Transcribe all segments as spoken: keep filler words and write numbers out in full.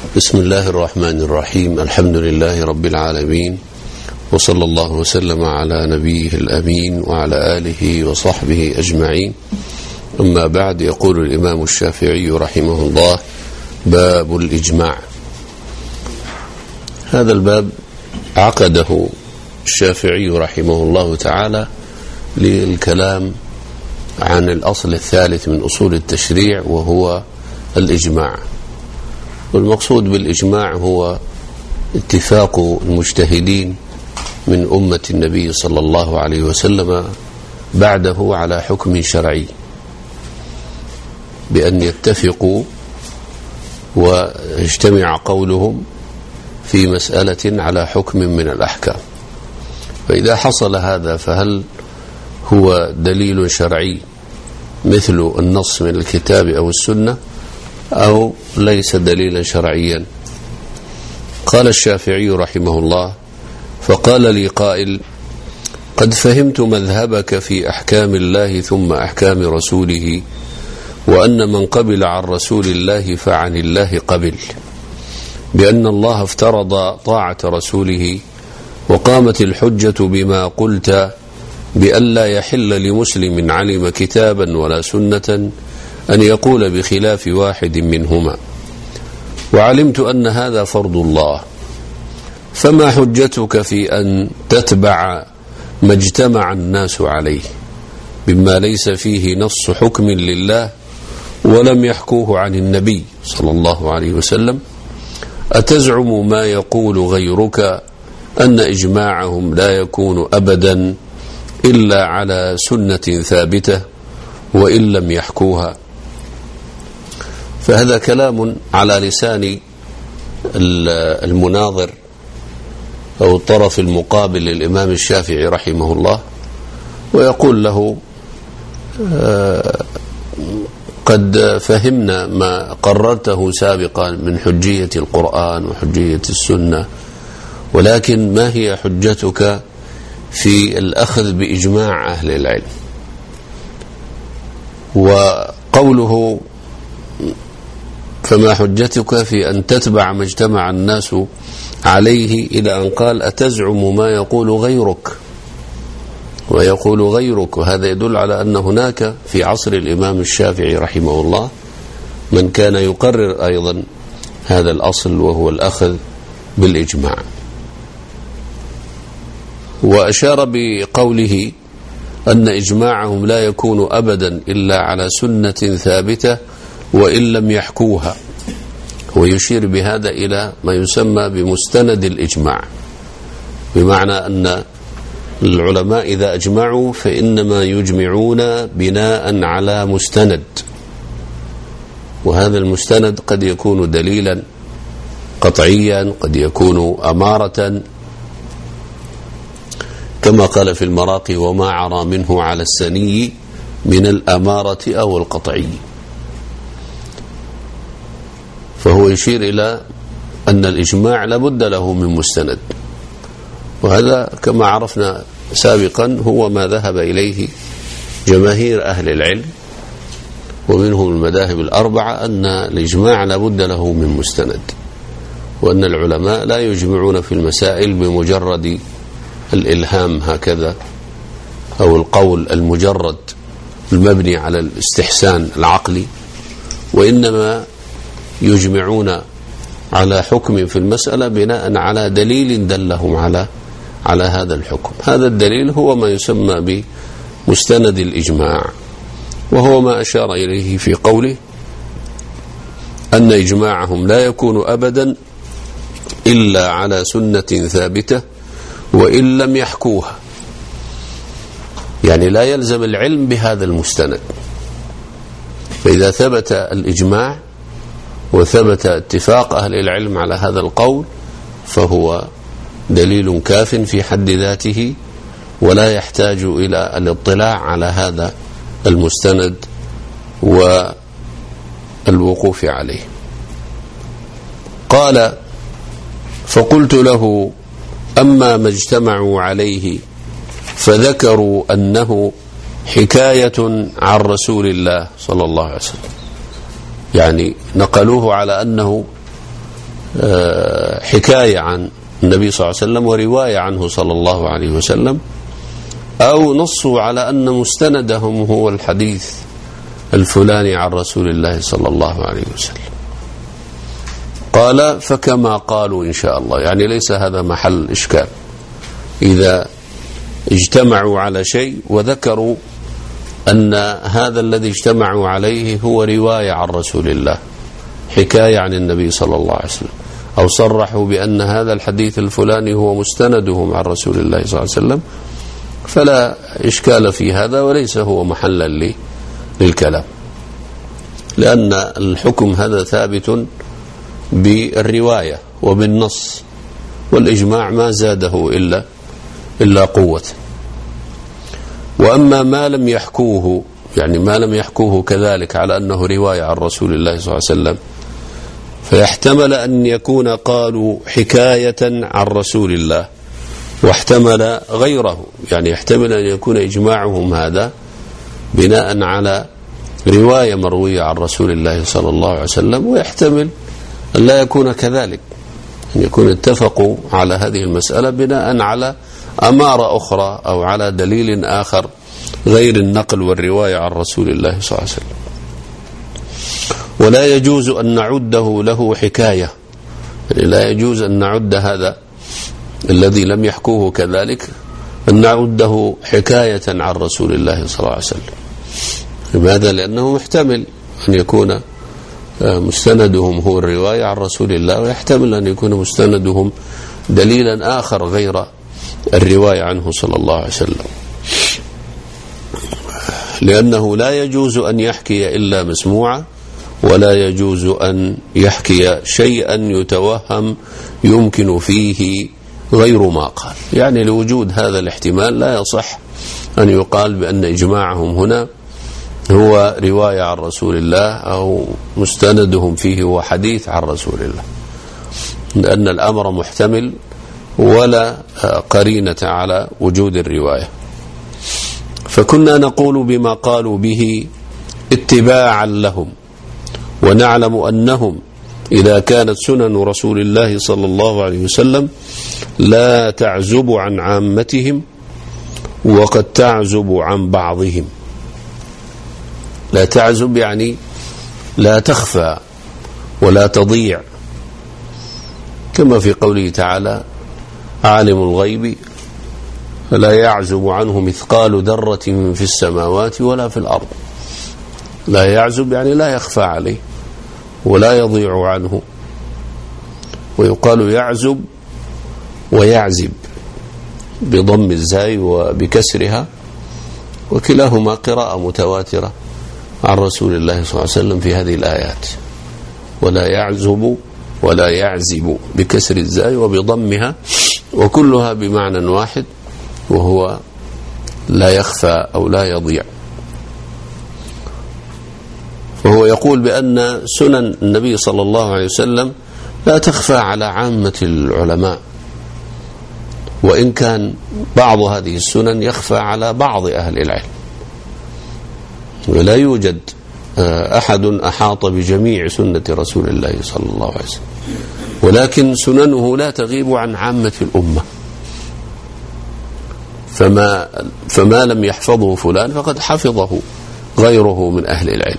بسم الله الرحمن الرحيم. الحمد لله رب العالمين، وصلى الله وسلم على نبيه الأمين وعلى آله وصحبه أجمعين. أما بعد، يقول الإمام الشافعي رحمه الله: باب الإجماع. هذا الباب عقده الشافعي رحمه الله تعالى للكلام عن الأصل الثالث من أصول التشريع، وهو الإجماع. والمقصود بالإجماع هو اتفاق المجتهدين من أمة النبي صلى الله عليه وسلم بعده على حكم شرعي، بأن يتفقوا ويجتمع قولهم في مسألة على حكم من الأحكام. فإذا حصل هذا فهل هو دليل شرعي مثل النص من الكتاب أو السنة، أو ليس دليلا شرعيا؟ قال الشافعي رحمه الله: فقال لي قائل: قد فهمت مذهبك في أحكام الله ثم أحكام رسوله، وأن من قبل عن رسول الله فعن الله قبل، بأن الله افترض طاعة رسوله، وقامت الحجة بما قلت، بأن لا يحل لمسلم علم كتابا ولا سنة أن يقول بخلاف واحد منهما، وعلمت أن هذا فرض الله، فما حجتك في أن تتبع ما اجتمع الناس عليه مما ليس فيه نص حكم لله ولم يحكوه عن النبي صلى الله عليه وسلم؟ أتزعم ما يقول غيرك أن إجماعهم لا يكون أبدا إلا على سنة ثابتة وإن لم يحكوها؟ فهذا كلام على لسان المناظر أو الطرف المقابل للإمام الشافعي رحمه الله، ويقول له: قد فهمنا ما قررته سابقا من حجية القرآن وحجية السنة، ولكن ما هي حجتك في الأخذ بإجماع أهل العلم؟ وقوله: فما حجتك في أن تتبع ما اجتمع الناس عليه، إلى أن قال: أتزعم ما يقول غيرك ويقول غيرك. وهذا يدل على أن هناك في عصر الإمام الشافعي رحمه الله من كان يقرر أيضا هذا الأصل، وهو الأخذ بالإجماع. وأشار بقوله أن إجماعهم لا يكون أبدا إلا على سنة ثابتة وإن لم يحكوها، ويشير بهذا إلى ما يسمى بمستند الإجماع، بمعنى أن العلماء إذا أجمعوا فإنما يجمعون بناء على مستند، وهذا المستند قد يكون دليلا قطعيا، قد يكون أمارة، كما قال في المراقي: وما عرى منه على السني من الأمارة أو القطعي. فهو يشير إلى أن الإجماع لابد له من مستند، وهذا كما عرفنا سابقا هو ما ذهب إليه جماهير أهل العلم، ومنهم المذاهب الأربعة، أن الإجماع لابد له من مستند، وأن العلماء لا يجمعون في المسائل بمجرد الإلهام هكذا، أو القول المجرد المبني على الاستحسان العقلي، وإنما يجمعون على حكم في المسألة بناء على دليل دلهم على على هذا الحكم. هذا الدليل هو ما يسمى بمستند الإجماع، وهو ما أشار إليه في قوله: أن إجماعهم لا يكون أبدا إلا على سنة ثابتة وإن لم يحكوها. يعني لا يلزم العلم بهذا المستند، فإذا ثبت الإجماع وثبت اتفاق أهل العلم على هذا القول فهو دليل كاف في حد ذاته، ولا يحتاج إلى الاطلاع على هذا المستند والوقوف عليه. قال: فقلت له: أما ما اجتمعوا عليه فذكروا أنه حكاية عن رسول الله صلى الله عليه وسلم، يعني نقلوه على أنه حكاية عن النبي صلى الله عليه وسلم ورواية عنه صلى الله عليه وسلم، أو نصوا على أن مستندهم هو الحديث الفلاني عن رسول الله صلى الله عليه وسلم. قال فكما قالوا إن شاء الله، يعني ليس هذا محل إشكال. إذا اجتمعوا على شيء وذكروا أن هذا الذي اجتمعوا عليه هو رواية عن رسول الله، حكاية عن النبي صلى الله عليه وسلم، أو صرحوا بأن هذا الحديث الفلاني هو مستندهم عن رسول الله صلى الله عليه وسلم، فلا إشكال في هذا وليس هو محلا للكلام، لأن الحكم هذا ثابت بالرواية وبالنص، والإجماع ما زاده إلا إلا قوة. وأما ما لم يحكوه، يعني ما لم يحكوه كذلك على أنه رواية عن رسول الله صلى الله عليه وسلم، فيحتمل أن يكون قالوا حكاية عن رسول الله، واحتمل غيره، يعني يحتمل أن يكون إجماعهم هذا بناء على رواية مروية عن رسول الله صلى الله عليه وسلم، ويحتمل أن لا يكون كذلك، أن يكون اتفقوا على هذه المسألة بناء على أمارة أخرى أو على دليل آخر غير النقل والرواية عن رسول الله صلى الله عليه وسلم. ولا يجوز أن نعده له حكاية، يعني لا يجوز أن نعد هذا الذي لم يحكوه كذلك أن نعده حكاية عن رسول الله صلى الله عليه وسلم. لماذا؟ لأنه محتمل أن يكون مستندهم هو الرواية عن رسول الله، ويحتمل أن يكون مستندهم دليلا آخر غير الرواية عنه صلى الله عليه وسلم، لأنه لا يجوز أن يحكي إلا مسموعا، ولا يجوز أن يحكي شيئا يتوهم يمكن فيه غير ما قال. يعني لوجود هذا الاحتمال لا يصح أن يقال بأن إجماعهم هنا هو رواية عن رسول الله أو مستندهم فيه هو حديث عن رسول الله، لأن الأمر محتمل ولا قرينة على وجود الرواية. فكنا نقول بما قالوا به اتباعا لهم، ونعلم أنهم إذا كانت سنن رسول الله صلى الله عليه وسلم لا تعزب عن عامتهم وقد تعزب عن بعضهم. لا تعزب يعني لا تخفى ولا تضيع، كما في قوله تعالى عالم الغيب فلا يعزب عنه مثقال ذرة في السماوات ولا في الأرض. لا يعزب يعني لا يخفى عليه ولا يضيع عنه، ويقال يعزب ويعزب بضم الزاي وبكسرها، وكلاهما قراءة متواترة عن رسول الله صلى الله عليه وسلم في هذه الآيات. ولا يعزب ولا يعزب بكسر الزاي وبضمها، وكلها بمعنى واحد وهو لا يخفى أو لا يضيع. وهو يقول بأن سنن النبي صلى الله عليه وسلم لا تخفى على عامة العلماء، وإن كان بعض هذه السنن يخفى على بعض أهل العلم، ولا يوجد أحد أحاط بجميع سنة رسول الله صلى الله عليه وسلم، ولكن سننه لا تغيب عن عامة الأمة. فما, فما لم يحفظه فلان فقد حفظه غيره من أهل العلم.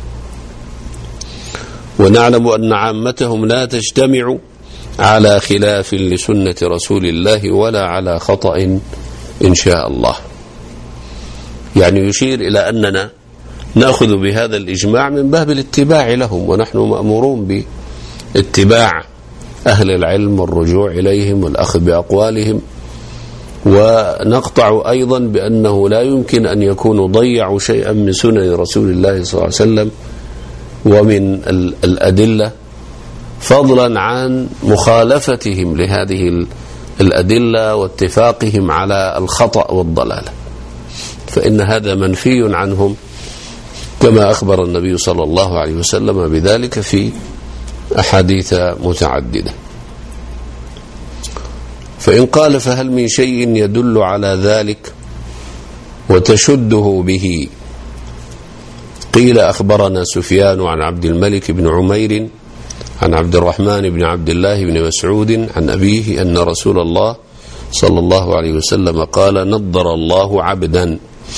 ونعلم أن عامتهم لا تجتمع على خلاف لسنة رسول الله ولا على خطأ إن شاء الله. يعني يشير إلى أننا نأخذ بهذا الإجماع من باب الاتباع لهم، ونحن مأمورون باتباع أهل العلم والرجوع إليهم والأخذ بأقوالهم. ونقطع أيضا بأنه لا يمكن أن يكونوا ضيعوا شيئا من سنن رسول الله صلى الله عليه وسلم ومن الأدلة، فضلا عن مخالفتهم لهذه الأدلة واتفاقهم على الخطأ والضلالة، فإن هذا منفي عنهم كما أخبر النبي صلى الله عليه وسلم بذلك في أحاديث متعددة. فإن قال فهل من شيء يدل على ذلك وتشده به؟ قيل أخبرنا سفيان عن عبد الملك بن عمير عن عبد الرحمن بن عبد الله بن مسعود عن أبيه أن رسول الله صلى الله عليه وسلم قال نضر الله عبدا،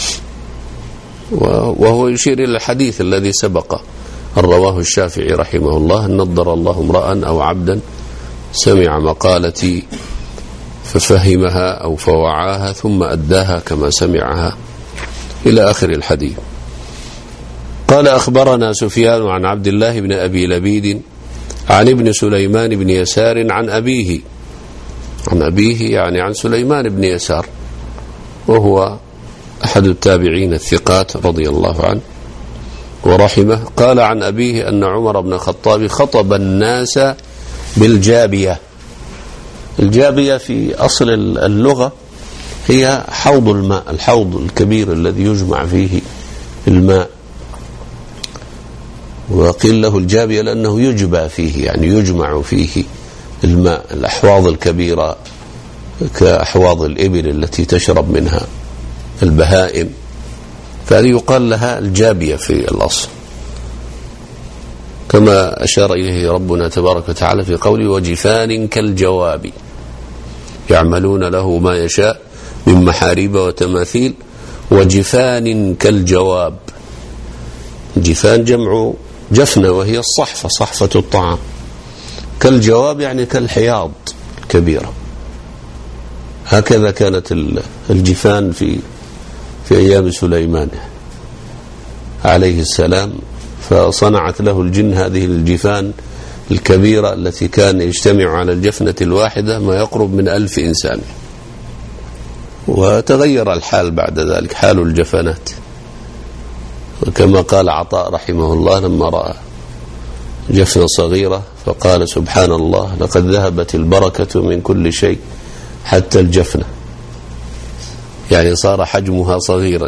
وهو يشير إلى الحديث الذي سبق أن رواه الشافعي رحمه الله: نضر الله امرأ أو عبدا سمع مقالتي ففهمها أو فوعاها ثم أداها كما سمعها، إلى آخر الحديث. قال أخبرنا سفيان عن عبد الله بن أبي لبيد عن ابن سليمان بن يسار عن أبيه، عن أبيه يعني عن سليمان بن يسار، وهو أحد التابعين الثقات رضي الله عنه ورحمه. قال عن أبيه أن عمر بن الخطاب خطب الناس بالجابية. الجابية في أصل اللغة هي حوض الماء، الحوض الكبير الذي يجمع فيه الماء، وقيل له الجابية لأنه يجبى فيه، يعني يجمع فيه الماء. الأحواض الكبيرة كأحواض الإبل التي تشرب منها البهائم، فهذه يقال لها الجابية في الأصل، كما أشار إليه ربنا تبارك وتعالى في قوله: وجفان كالجواب يعملون له ما يشاء من محاريب وتماثيل وجفان كالجواب. جفان جمع جفنة وهي الصحفة، صحفة الطعام. كالجواب يعني كالحياض الكبيرة. هكذا كانت الجفان في في أيام سليمان عليه السلام، فصنعت له الجن هذه الجفان الكبيرة التي كان يجتمع على الجفنة الواحدة ما يقرب من ألف إنسان. وتغير الحال بعد ذلك، حال الجفنات، وكما قال عطاء رحمه الله لما رأى جفنة صغيرة فقال: سبحان الله، لقد ذهبت البركة من كل شيء حتى الجفنة، يعني صار حجمها صغيرا.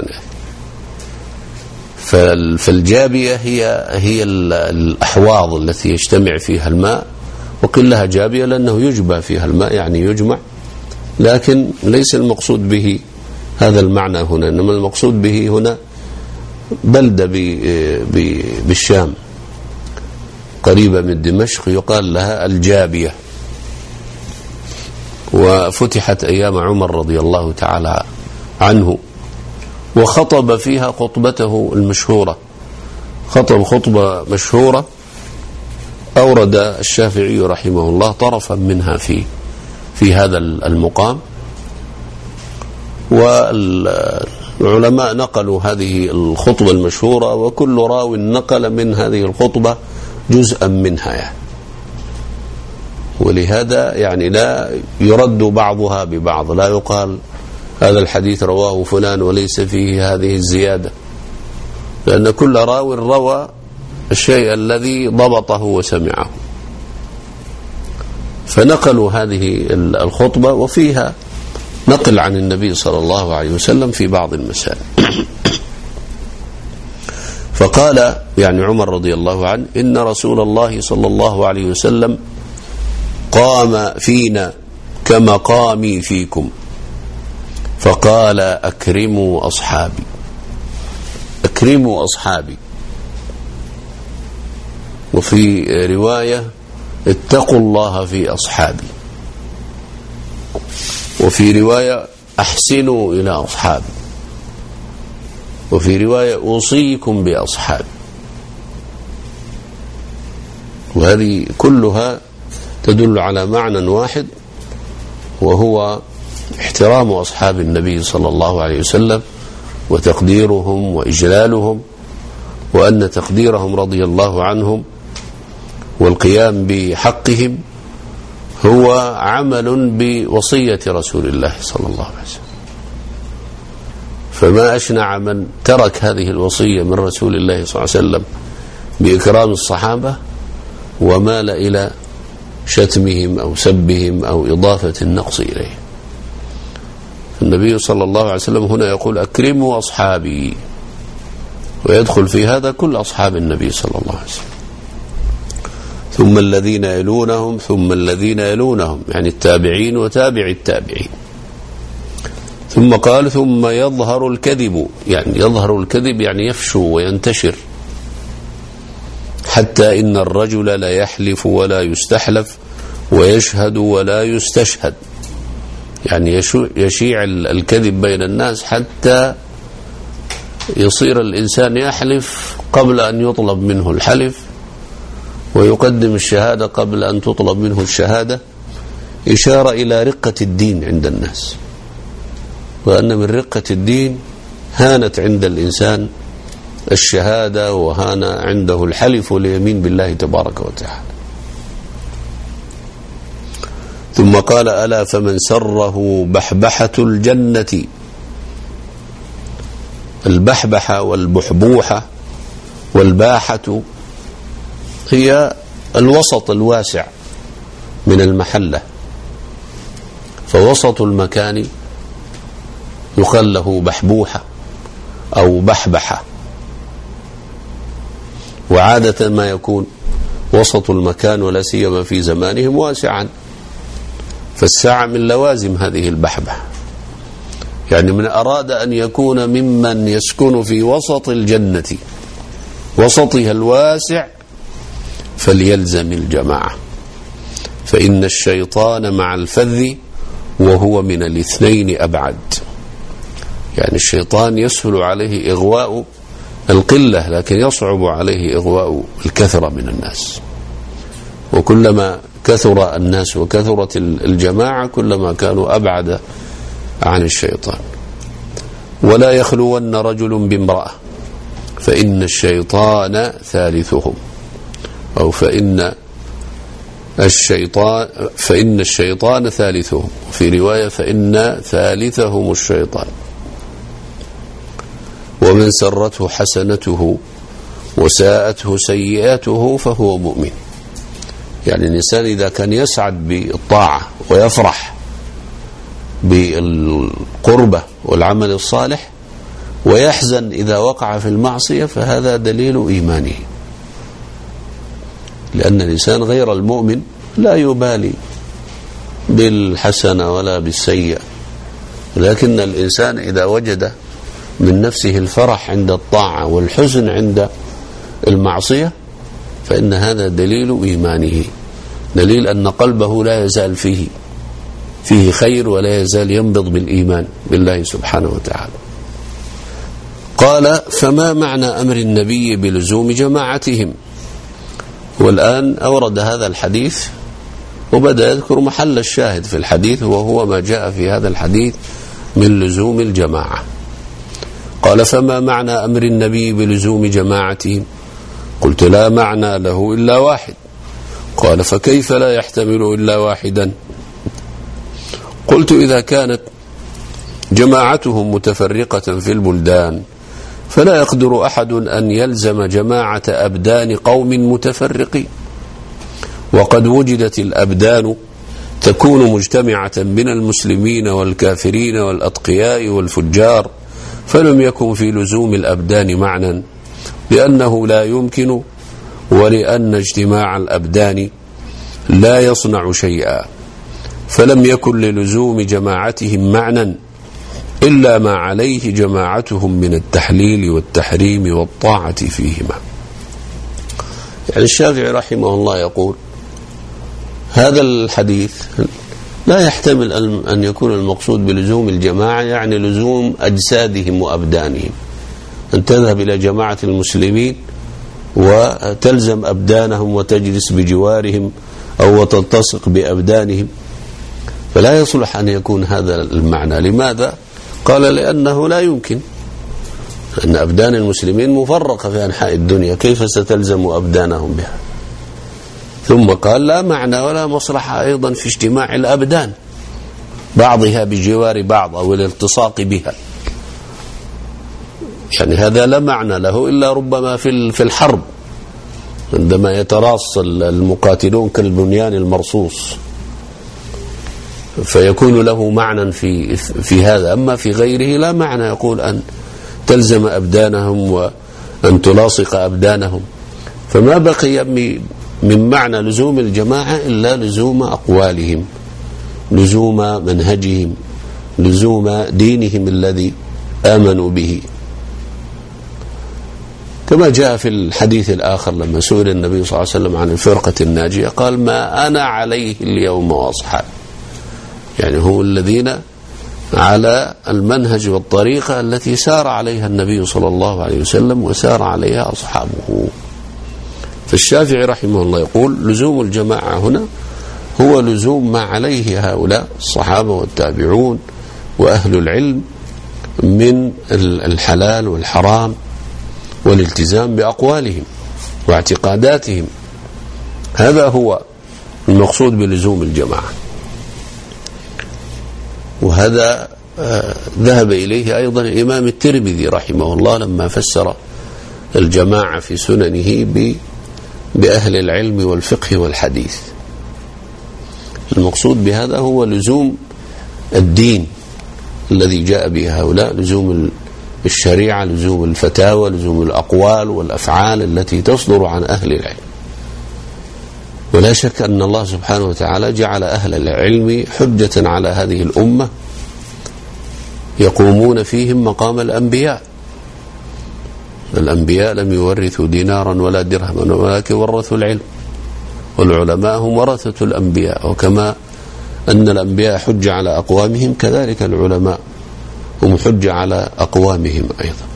فالجابية هي هي الأحواض التي يجتمع فيها الماء، وقيل لها جابية لأنه يجبى فيها الماء، يعني يجمع، لكن ليس المقصود به هذا المعنى هنا، إنما المقصود به هنا بلدة بالشام قريبة من دمشق يقال لها الجابية، وفتحت أيام عمر رضي الله تعالى عنه، وخطب فيها خطبته المشهورة. خطب خطبة مشهورة أورد الشافعي رحمه الله طرفا منها في في هذا المقام، والعلماء نقلوا هذه الخطبة المشهورة، وكل راو نقل من هذه الخطبة جزءا منها يعني. ولهذا يعني لا يرد بعضها ببعض، لا يقال هذا الحديث رواه فلان وليس فيه هذه الزيادة، لأن كل راو روى الشيء الذي ضبطه وسمعه. فنقلوا هذه الخطبة وفيها نقل عن النبي صلى الله عليه وسلم في بعض المسائل. فقال يعني عمر رضي الله عنه: إن رسول الله صلى الله عليه وسلم قام فينا كمقامي فيكم، فقال: أكرموا أصحابي، أكرموا أصحابي. وفي رواية: اتقوا الله في أصحابي. وفي رواية: أحسنوا إلى أصحابي. وفي رواية: أوصيكم بأصحابي. وهذه كلها تدل على معنى واحد، وهو احترام أصحاب النبي صلى الله عليه وسلم وتقديرهم وإجلالهم، وأن تقديرهم رضي الله عنهم والقيام بحقهم هو عمل بوصية رسول الله صلى الله عليه وسلم. فما أشنع من ترك هذه الوصية من رسول الله صلى الله عليه وسلم بإكرام الصحابة ومال إلى شتمهم أو سبهم أو إضافة النقص إليه. النبي صلى الله عليه وسلم هنا يقول: أكرموا أصحابي، ويدخل في هذا كل أصحاب النبي صلى الله عليه وسلم، ثم الذين يلونهم ثم الذين يلونهم، يعني التابعين وتابع التابعين. ثم قال: ثم يظهر الكذب، يعني يظهر الكذب يعني يفشو وينتشر، حتى إن الرجل لا يحلف ولا يستحلف ويشهد ولا يستشهد، يعني يشيع الكذب بين الناس حتى يصير الإنسان يحلف قبل أن يطلب منه الحلف، ويقدم الشهادة قبل أن تطلب منه الشهادة، إشارة إلى رقة الدين عند الناس، وأن من رقة الدين هانت عند الإنسان الشهادة وهان عنده الحلف واليمين بالله تبارك وتعالى. ثم قال: ألا فمن سره بحبحة الجنة. البحبحة والبحبوحة والباحة هي الوسط الواسع من المحلة، فوسط المكان يقال له بحبوحة أو بحبحة، وعادة ما يكون وسط المكان ولا سيما في زمانهم واسعا، فالساعة من لوازم هذه البحبحة، يعني من أراد أن يكون ممن يسكن في وسط الجنة وسطها الواسع فليلزم الجماعة، فإن الشيطان مع الفذ وهو من الاثنين أبعد. يعني الشيطان يسهل عليه إغواء القلة، لكن يصعب عليه إغواء الكثرة من الناس، وكلما كثر الناس وكثرت الجماعة كلما كانوا أبعد عن الشيطان. ولا يخلون رجل بامرأة فإن الشيطان ثالثهم، أو فإن الشيطان فإن الشيطان ثالثهم، في رواية فإن ثالثهم الشيطان. ومن سرته حسنته وساءته سيئاته فهو مؤمن. يعني الإنسان إذا كان يسعد بالطاعة ويفرح بالقربة والعمل الصالح ويحزن إذا وقع في المعصية فهذا دليل إيمانه، لأن الإنسان غير المؤمن لا يبالي بالحسنة ولا بالسيئة، لكن الإنسان إذا وجد من نفسه الفرح عند الطاعة والحزن عند المعصية فإن هذا دليل إيمانه، دليل أن قلبه لا يزال فيه فيه خير ولا يزال ينبض بالإيمان بالله سبحانه وتعالى. قال: فما معنى أمر النبي بلزوم جماعتهم؟ والآن أورد هذا الحديث وبدأ يذكر محل الشاهد في الحديث، وهو ما جاء في هذا الحديث من لزوم الجماعة. قال: فما معنى أمر النبي بلزوم جماعتهم؟ قلت: لا معنى له إلا واحد. قال: فكيف لا يحتمل إلا واحدا؟ قلت: إذا كانت جماعتهم متفرقة في البلدان فلا يقدر أحد أن يلزم جماعة أبدان قوم متفرقين، وقد وجدت الأبدان تكون مجتمعة من المسلمين والكافرين والأتقياء والفجار، فلم يكن في لزوم الأبدان معنى، لأنه لا يمكن، ولأن اجتماع الأبدان لا يصنع شيئا، فلم يكن للزوم جماعتهم معنى إلا ما عليه جماعتهم من التحليل والتحريم والطاعة فيهما. يعني الشافعي رحمه الله يقول: هذا الحديث لا يحتمل أن يكون المقصود بلزوم الجماعة يعني لزوم أجسادهم وأبدانهم، أن تذهب إلى جماعة المسلمين وتلزم أبدانهم وتجلس بجوارهم أو تلتصق بأبدانهم، فلا يصلح أن يكون هذا المعنى. لماذا؟ قال: لأنه لا يمكن، أن أبدان المسلمين مفرقة في أنحاء الدنيا، كيف ستلزم أبدانهم بها؟ ثم قال: لا معنى ولا مصلحة أيضا في اجتماع الأبدان بعضها بجوار بعض أو الالتصاق بها، يعني هذا لا معنى له إلا ربما في الحرب عندما يتراص المقاتلون كالبنيان المرصوص فيكون له معنى في في هذا، أما في غيره لا معنى يقول أن تلزم أبدانهم وأن تلاصق أبدانهم. فما بقي من معنى لزوم الجماعة إلا لزوم أقوالهم، لزوم منهجهم، لزوم دينهم الذي آمنوا به. كما جاء في الحديث الآخر لما سئل النبي صلى الله عليه وسلم عن الفرقة الناجية قال ما أنا عليه اليوم وأصحابي، يعني هم الذين على المنهج والطريقة التي سار عليها النبي صلى الله عليه وسلم وسار عليها أصحابه. فالشافعي رحمه الله يقول لزوم الجماعة هنا هو لزوم ما عليه هؤلاء الصحابة والتابعون وأهل العلم من الحلال والحرام والالتزام بأقوالهم واعتقاداتهم، هذا هو المقصود بلزوم الجماعة. وهذا ذهب إليه أيضا الإمام الترمذي رحمه الله لما فسر الجماعة في سننه بأهل العلم والفقه والحديث. المقصود بهذا هو لزوم الدين الذي جاء به هؤلاء، لزوم الشريعة، لزوم الفتاوى، لزوم الأقوال والأفعال التي تصدر عن أهل العلم. ولا شك أن الله سبحانه وتعالى جعل أهل العلم حجة على هذه الأمة يقومون فيهم مقام الأنبياء. الأنبياء لم يورثوا دينارا ولا درهما ولكن ورثوا العلم، والعلماء هم ورثة الأنبياء. وكما أن الأنبياء حجة على أقوامهم كذلك العلماء هم حجة على أقوامهم أيضا.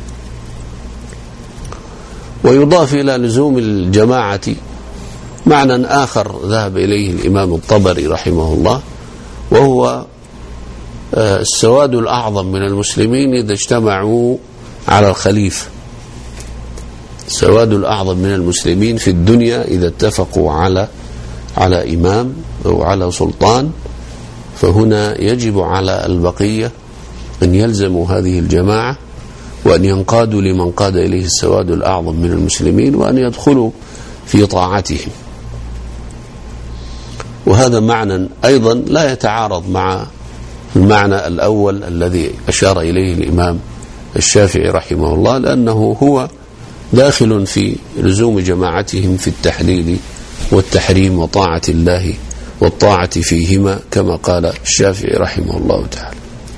ويضاف إلى لزوم الجماعة معنى آخر ذهب إليه الإمام الطبري رحمه الله، وهو السواد الأعظم من المسلمين إذا اجتمعوا على الخليفة. السواد الأعظم من المسلمين في الدنيا إذا اتفقوا على على إمام أو على سلطان، فهنا يجب على البقية أن يلزموا هذه الجماعة وأن ينقادوا لمن قاد إليه السواد الأعظم من المسلمين وأن يدخلوا في طاعتهم. وهذا معنى أيضا لا يتعارض مع المعنى الأول الذي أشار إليه الإمام الشافعي رحمه الله، لأنه هو داخل في لزوم جماعتهم في التحليل والتحريم وطاعة الله والطاعة فيهما كما قال الشافعي رحمه الله تعالى.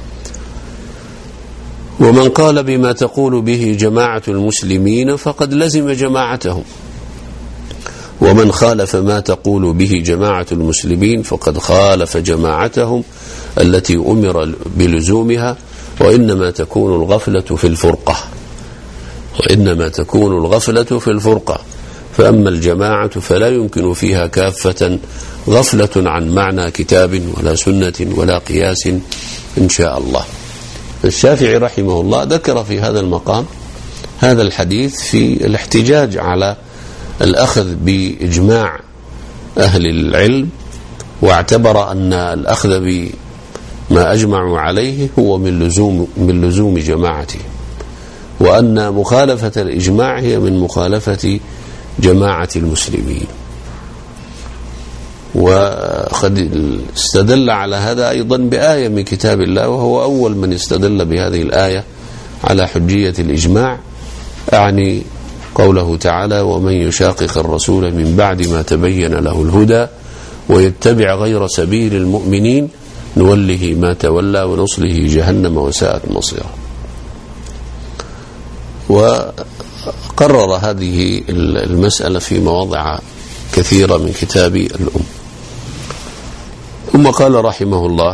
ومن قال بما تقول به جماعة المسلمين فقد لزم جماعتهم، ومن خالف ما تقول به جماعة المسلمين فقد خالف جماعتهم التي أمر بلزومها. وإنما تكون الغفلة في الفرقة وإنما تكون الغفلة في الفرقة فأما الجماعة فلا يمكن فيها كافة غفلة عن معنى كتاب ولا سنة ولا قياس إن شاء الله. الشافعي رحمه الله ذكر في هذا المقام هذا الحديث في الاحتجاج على الأخذ بإجماع أهل العلم، واعتبر أن الأخذ بما أجمعوا عليه هو من لزوم من لزوم جماعته، وأن مخالفة الإجماع هي من مخالفة جماعة المسلمين. وقد استدل على هذا أيضا بآية من كتاب الله، وهو أول من استدل بهذه الآية على حجية الإجماع، يعني قوله تعالى ومن يشاقق الرسول من بعد ما تبين له الهدى ويتبع غير سبيل المؤمنين نوله ما تولى ونصله جهنم وساءت مصيرا. وقرر هذه المسألة في مواضع كثيرة من كتاب الأم. ثم قال رحمه الله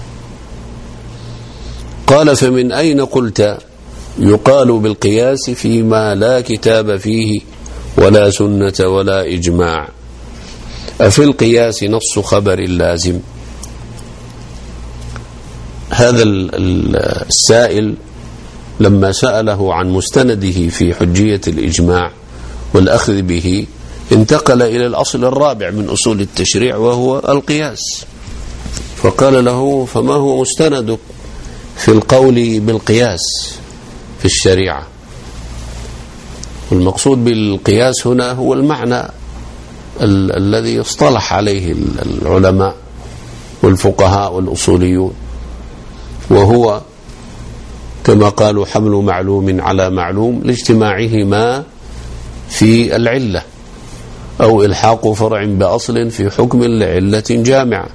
قال فمن أين قلت يقال بالقياس فيما لا كتاب فيه ولا سنة ولا إجماع، أفي القياس نص خبر لازم. هذا السائل لما سأله عن مستنده في حجية الإجماع والأخذ به انتقل إلى الأصل الرابع من أصول التشريع وهو القياس، فقال له فما هو مستندك في القول بالقياس في الشريعة؟ والمقصود بالقياس هنا هو المعنى ال الذي اصطلح عليه العلماء والفقهاء والأصوليون، وهو كما قالوا حمل معلوم على معلوم لاجتماعهما في العلة، أو إلحاق فرع بأصل في حكم لعلة جامعة.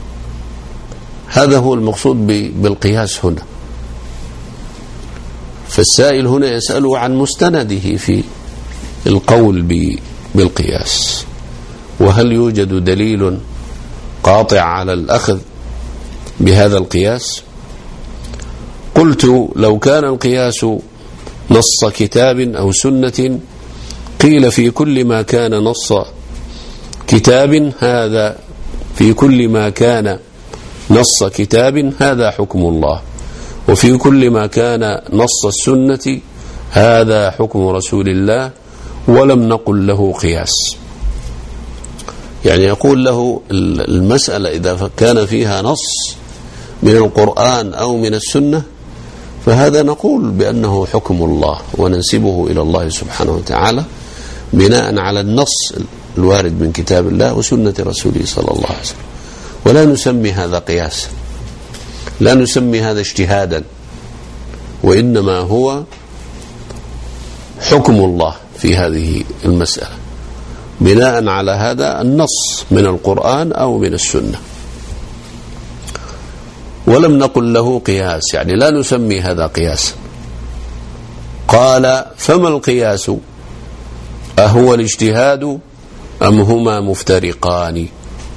هذا هو المقصود بالقياس هنا. فالسائل هنا يسأله عن مستنده في القول بالقياس، وهل يوجد دليل قاطع على الأخذ بهذا القياس؟ قلت لو كان القياس نص كتاب أو سنة قيل في كل ما كان نص كتاب هذا في كل ما كان نص كتاب هذا حكم الله، وفي كل ما كان نص السنة هذا حكم رسول الله، ولم نقل له قياس. يعني يقول له المسألة إذا كان فيها نص من القرآن أو من السنة فهذا نقول بأنه حكم الله وننسبه إلى الله سبحانه وتعالى بناء على النص الوارد من كتاب الله وسنة رسوله صلى الله عليه وسلم، ولا نسمي هذا قياسا، لا نسمي هذا اجتهادا، وإنما هو حكم الله في هذه المسألة بناء على هذا النص من القرآن أو من السنة، ولم نقل له قياس، يعني لا نسمي هذا قياسا. قال فما القياس؟ أهو الاجتهاد أم هما مفترقان؟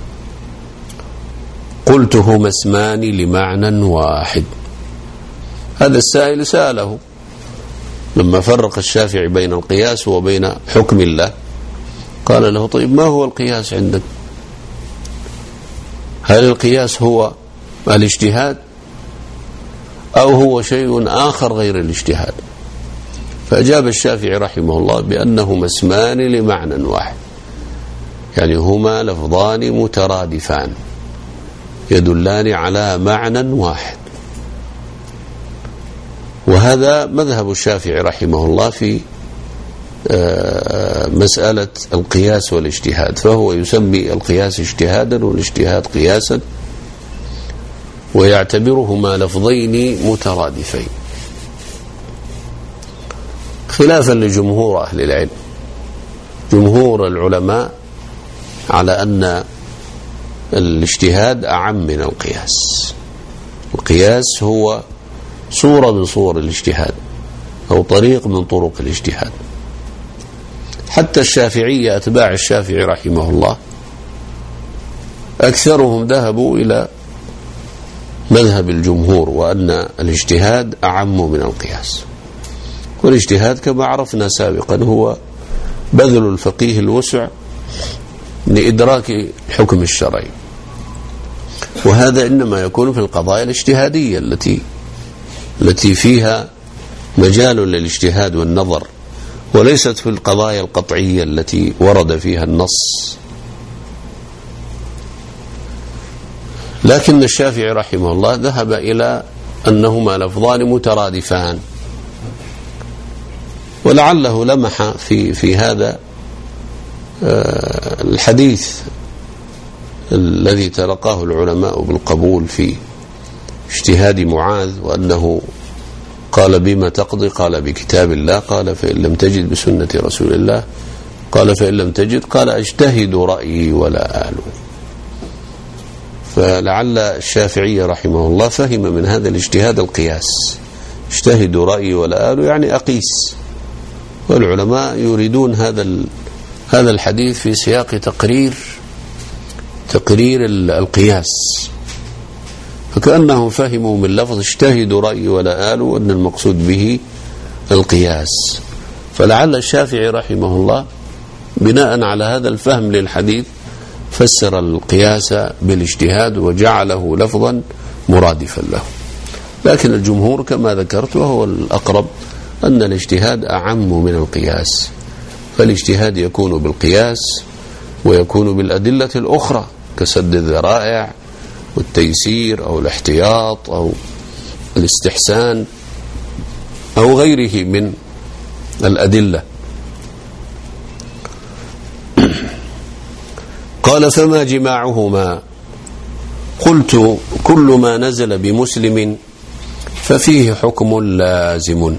قلت هما اسمان لمعنى واحد. هذا السائل سأله لما فرق الشافعي بين القياس وبين حكم الله، قال له طيب ما هو القياس عندك؟ هل القياس هو الاجتهاد أو هو شيء آخر غير الاجتهاد؟ فأجاب الشافعي رحمه الله بأنهما اسمان لمعنى واحد، يعني هما لفظان مترادفان يدلان على معنى واحد. وهذا مذهب الشافعي رحمه الله في مسألة القياس والاجتهاد، فهو يسمي القياس اجتهادا والاجتهاد قياسا، ويعتبرهما لفظين مترادفين، خلافا لجمهور أهل العلم. جمهور العلماء على أن الاجتهاد أعم من القياس. القياس هو صورة من صور الاجتهاد أو طريق من طرق الاجتهاد. حتى الشافعية أتباع الشافعي رحمه الله أكثرهم ذهبوا إلى مذهب الجمهور وأن الاجتهاد أعم من القياس. والاجتهاد كما عرفنا سابقا هو بذل الفقيه الوسع لإدراك الحكم الشرعي، وهذا إنما يكون في القضايا الاجتهادية التي التي فيها مجال للاجتهاد والنظر، وليست في القضايا القطعية التي ورد فيها النص. لكن الشافعي رحمه الله ذهب إلى أنهما لفظان مترادفان، ولعله لمح في في هذا الحديث الذي تلقاه العلماء بالقبول في اجتهاد معاذ، وأنه قال بما تقضي؟ قال بكتاب الله. قال فإن لم تجد بسنة رسول الله. قال فإن لم تجد قال أجتهد رأيي ولا آل. فلعل الشافعي رحمه الله فهم من هذا الاجتهاد القياس، اجتهد رأيي ولا آل يعني أقيس، والعلماء يريدون هذا هذا الحديث في سياق تقرير تقرير القياس، فكأنهم فهموا من لفظ اجتهد رأيي ولا آل أن المقصود به القياس. فلعل الشافعي رحمه الله بناء على هذا الفهم للحديث فسر القياس بالاجتهاد وجعله لفظا مرادفا له. لكن الجمهور كما ذكرت وهو الأقرب أن الاجتهاد أعم من القياس، فالاجتهاد يكون بالقياس ويكون بالأدلة الأخرى كسد الذرائع والتيسير أو الاحتياط أو الاستحسان أو غيره من الأدلة. قال فما جماعهما؟ قلت كل ما نزل بمسلم ففيه حكم لازم.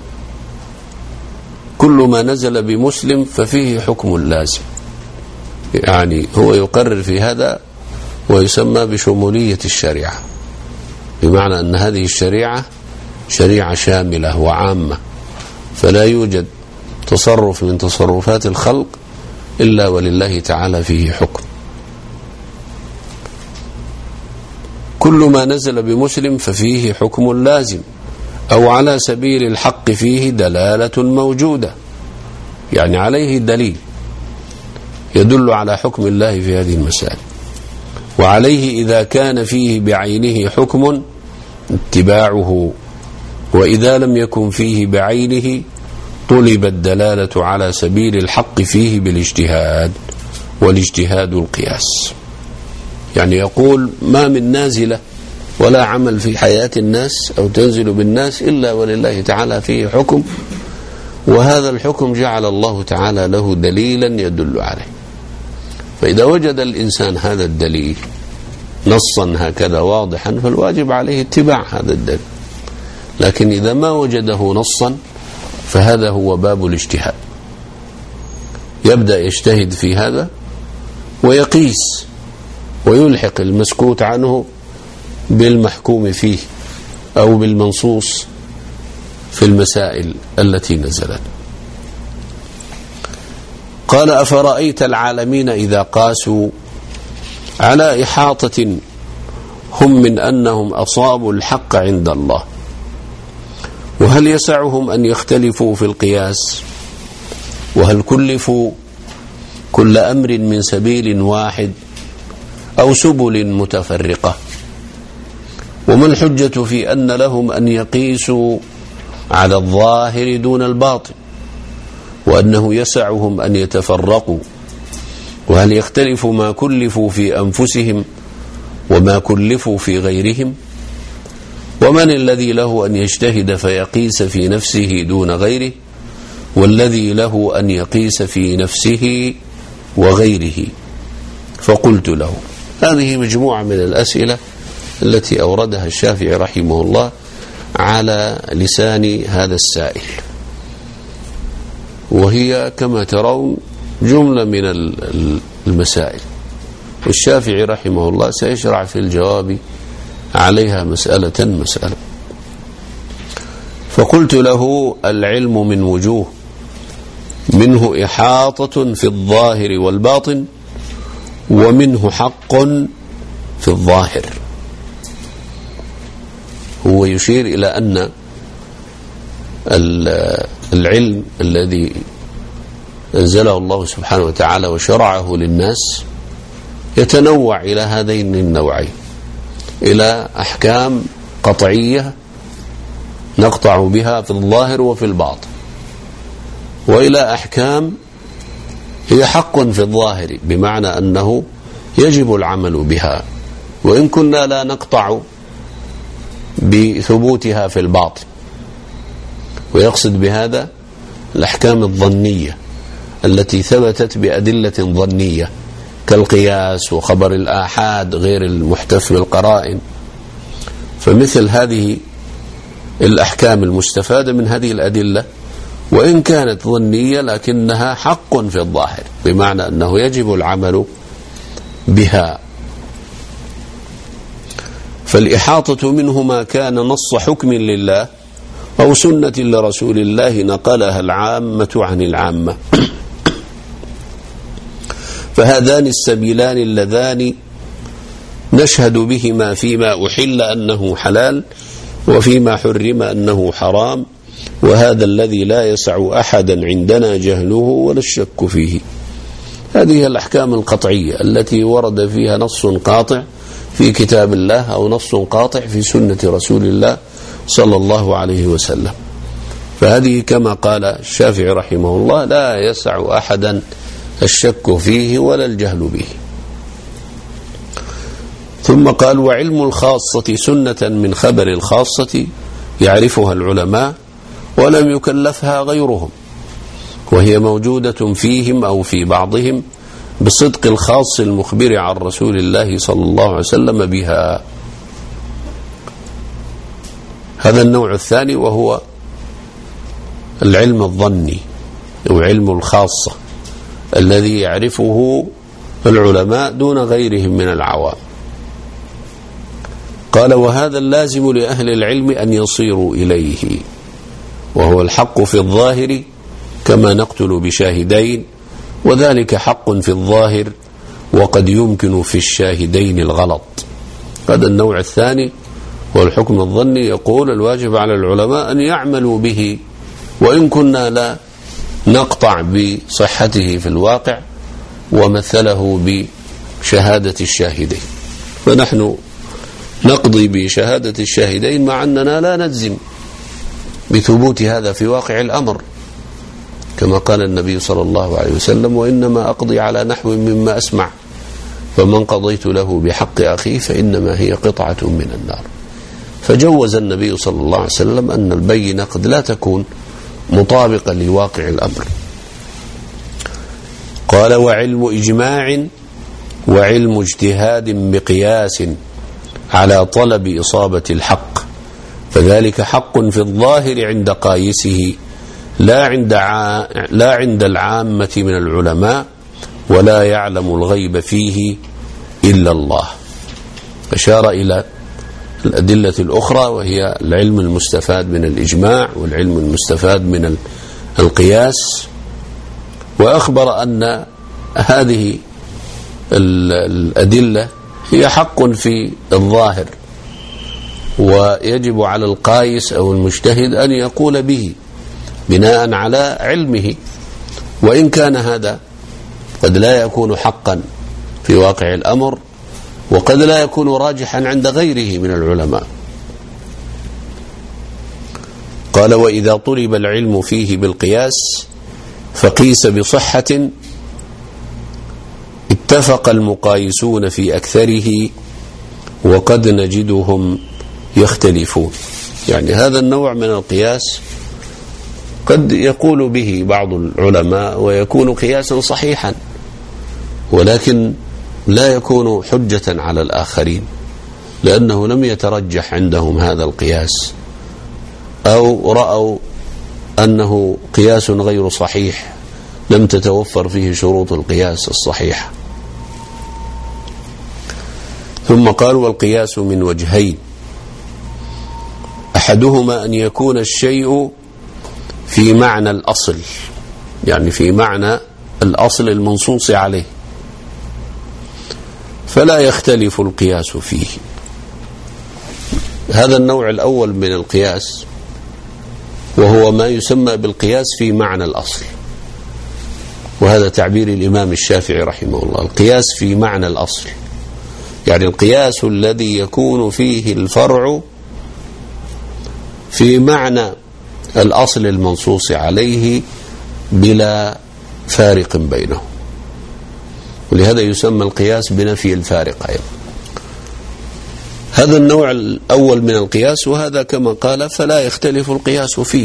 كل ما نزل بمسلم ففيه حكم لازم، يعني هو يقرر في هذا ويسمى بشمولية الشريعة، بمعنى أن هذه الشريعة شريعة شاملة وعامة فلا يوجد تصرف من تصرفات الخلق إلا ولله تعالى فيه حكم. كل ما نزل بمسلم ففيه حكم لازم أو على سبيل الحق فيه دلالة موجودة، يعني عليه دليل يدل على حكم الله في هذه المسائل، وعليه إذا كان فيه بعينه حكم اتباعه، وإذا لم يكن فيه بعينه طلب الدلالة على سبيل الحق فيه بالاجتهاد، والاجتهاد القياس. يعني يقول ما من نازلة ولا عمل في حياة الناس أو تنزل بالناس إلا ولله تعالى فيه حكم، وهذا الحكم جعل الله تعالى له دليلا يدل عليه. فإذا وجد الإنسان هذا الدليل نصا هكذا واضحا فالواجب عليه اتباع هذا الدليل، لكن إذا ما وجده نصا فهذا هو باب الاجتهاد، يبدأ يجتهد في هذا ويقيس ويلحق المسكوت عنه بالمحكوم فيه أو بالمنصوص في المسائل التي نزلت. قال أفرأيت العالمين إذا قاسوا على إحاطة هم من أنهم أصابوا الحق عند الله، وهل يسعهم أن يختلفوا في القياس؟ وهل كلفوا كل أمر من سبيل واحد أو سبل متفرقة؟ وما الحجة في أن لهم أن يقيسوا على الظاهر دون الباطن، وأنه يسعهم أن يتفرقوا؟ وهل يختلف ما كلفوا في أنفسهم وما كلفوا في غيرهم؟ ومن الذي له أن يجتهد فيقيس في نفسه دون غيره، والذي له أن يقيس في نفسه وغيره؟ فقلت له. هذه مجموعة من الأسئلة التي أوردها الشافعي رحمه الله على لسان هذا السائل، وهي كما ترون جملة من المسائل، والشافعي رحمه الله سيشرع في الجواب عليها مسألة مسألة. فقلت له العلم من وجوه، منه إحاطة في الظاهر والباطن، ومنه حق في الظاهر. هو يشير إلى أن العلم الذي أنزله الله سبحانه وتعالى وشرعه للناس يتنوع إلى هذين النوعين، إلى أحكام قطعية نقطع بها في الظاهر وفي الباطن، وإلى أحكام هي حق في الظاهر بمعنى أنه يجب العمل بها وإن كنا لا نقطع بثبوتها في الباطن. ويقصد بهذا الأحكام الظنية التي ثبتت بأدلة ظنية كالقياس وخبر الآحاد غير المحتف بالقرائن. فمثل هذه الأحكام المستفادة من هذه الأدلة وإن كانت ظنية لكنها حق في الظاهر بمعنى أنه يجب العمل بها. فالإحاطة منه ما كان نص حكم لله أو سنة لرسول الله نقلها العامة عن العامة. فهذان السبيلان اللذان نشهد بهما فيما أحل أنه حلال وفيما حرم أنه حرام، وهذا الذي لا يسع أحدا عندنا جهله ولا الشك فيه. هذه الأحكام القطعية التي ورد فيها نص قاطع في كتاب الله أو نص قاطع في سنة رسول الله صلى الله عليه وسلم. فهذه كما قال الشافعي رحمه الله لا يسع أحدا الشك فيه ولا الجهل به. ثم قال وعلم الخاصة سنة من خبر الخاصة يعرفها العلماء ولم يكلفها غيرهم، وهي موجودة فيهم أو في بعضهم بصدق الخاص المخبر عن رسول الله صلى الله عليه وسلم بها. هذا النوع الثاني وهو العلم الظني أو علم الخاصة الذي يعرفه العلماء دون غيرهم من العوام. قال وهذا اللازم لأهل العلم أن يصيروا إليه، وهو الحق في الظاهر كما نقتل بشاهدين، وذلك حق في الظاهر وقد يمكن في الشاهدين الغلط. هذا النوع الثاني والحكم الظني، يقول الواجب على العلماء أن يعملوا به وإن كنا لا نقطع بصحته في الواقع، ومثله بشهادة الشاهدين. فنحن نقضي بشهادة الشاهدين مع أننا لا نجزم بثبوت هذا في واقع الأمر، كما قال النبي صلى الله عليه وسلم: وإنما أقضي على نحو مما أسمع، فمن قضيت له بحق أخيه فإنما هي قطعة من النار. فجوز النبي صلى الله عليه وسلم أن البينة قد لا تكون مطابقة لواقع الأمر. قال: وعلم إجماع وعلم اجتهاد بقياس على طلب إصابة الحق، فذلك حق في الظاهر عند قايسه لا عند ع... لا عند العامة من العلماء، ولا يعلم الغيب فيه إلا الله. أشار إلى الأدلة الأخرى وهي العلم المستفاد من الإجماع والعلم المستفاد من القياس، وأخبر أن هذه الأدلة هي حق في الظاهر، ويجب على القايس أو المجتهد أن يقول به بناء على علمه، وإن كان هذا قد لا يكون حقا في واقع الأمر، وقد لا يكون راجحا عند غيره من العلماء. قال: وإذا طلب العلم فيه بالقياس فقيس بصحة اتفق المقايسون في أكثره، وقد نجدهم يختلفون. يعني هذا النوع من القياس قد يقول به بعض العلماء ويكون قياسا صحيحا، ولكن لا يكون حجة على الآخرين، لأنه لم يترجح عندهم هذا القياس، أو رأوا أنه قياس غير صحيح، لم تتوفر فيه شروط القياس الصحيح. ثم قال: والقياس من وجهين، أحدهما أن يكون الشيء في معنى الأصل، يعني في معنى الأصل المنصوص عليه، فلا يختلف القياس فيه. هذا النوع الأول من القياس، وهو ما يسمى بالقياس في معنى الأصل، وهذا تعبير الإمام الشافعي رحمه الله: القياس في معنى الأصل، يعني القياس الذي يكون فيه الفرع في معنى الأصل المنصوص عليه بلا فارق بينه، ولهذا يسمى القياس بنفي الفارق أيضا. هذا النوع الأول من القياس، وهذا كما قال فلا يختلف القياس فيه،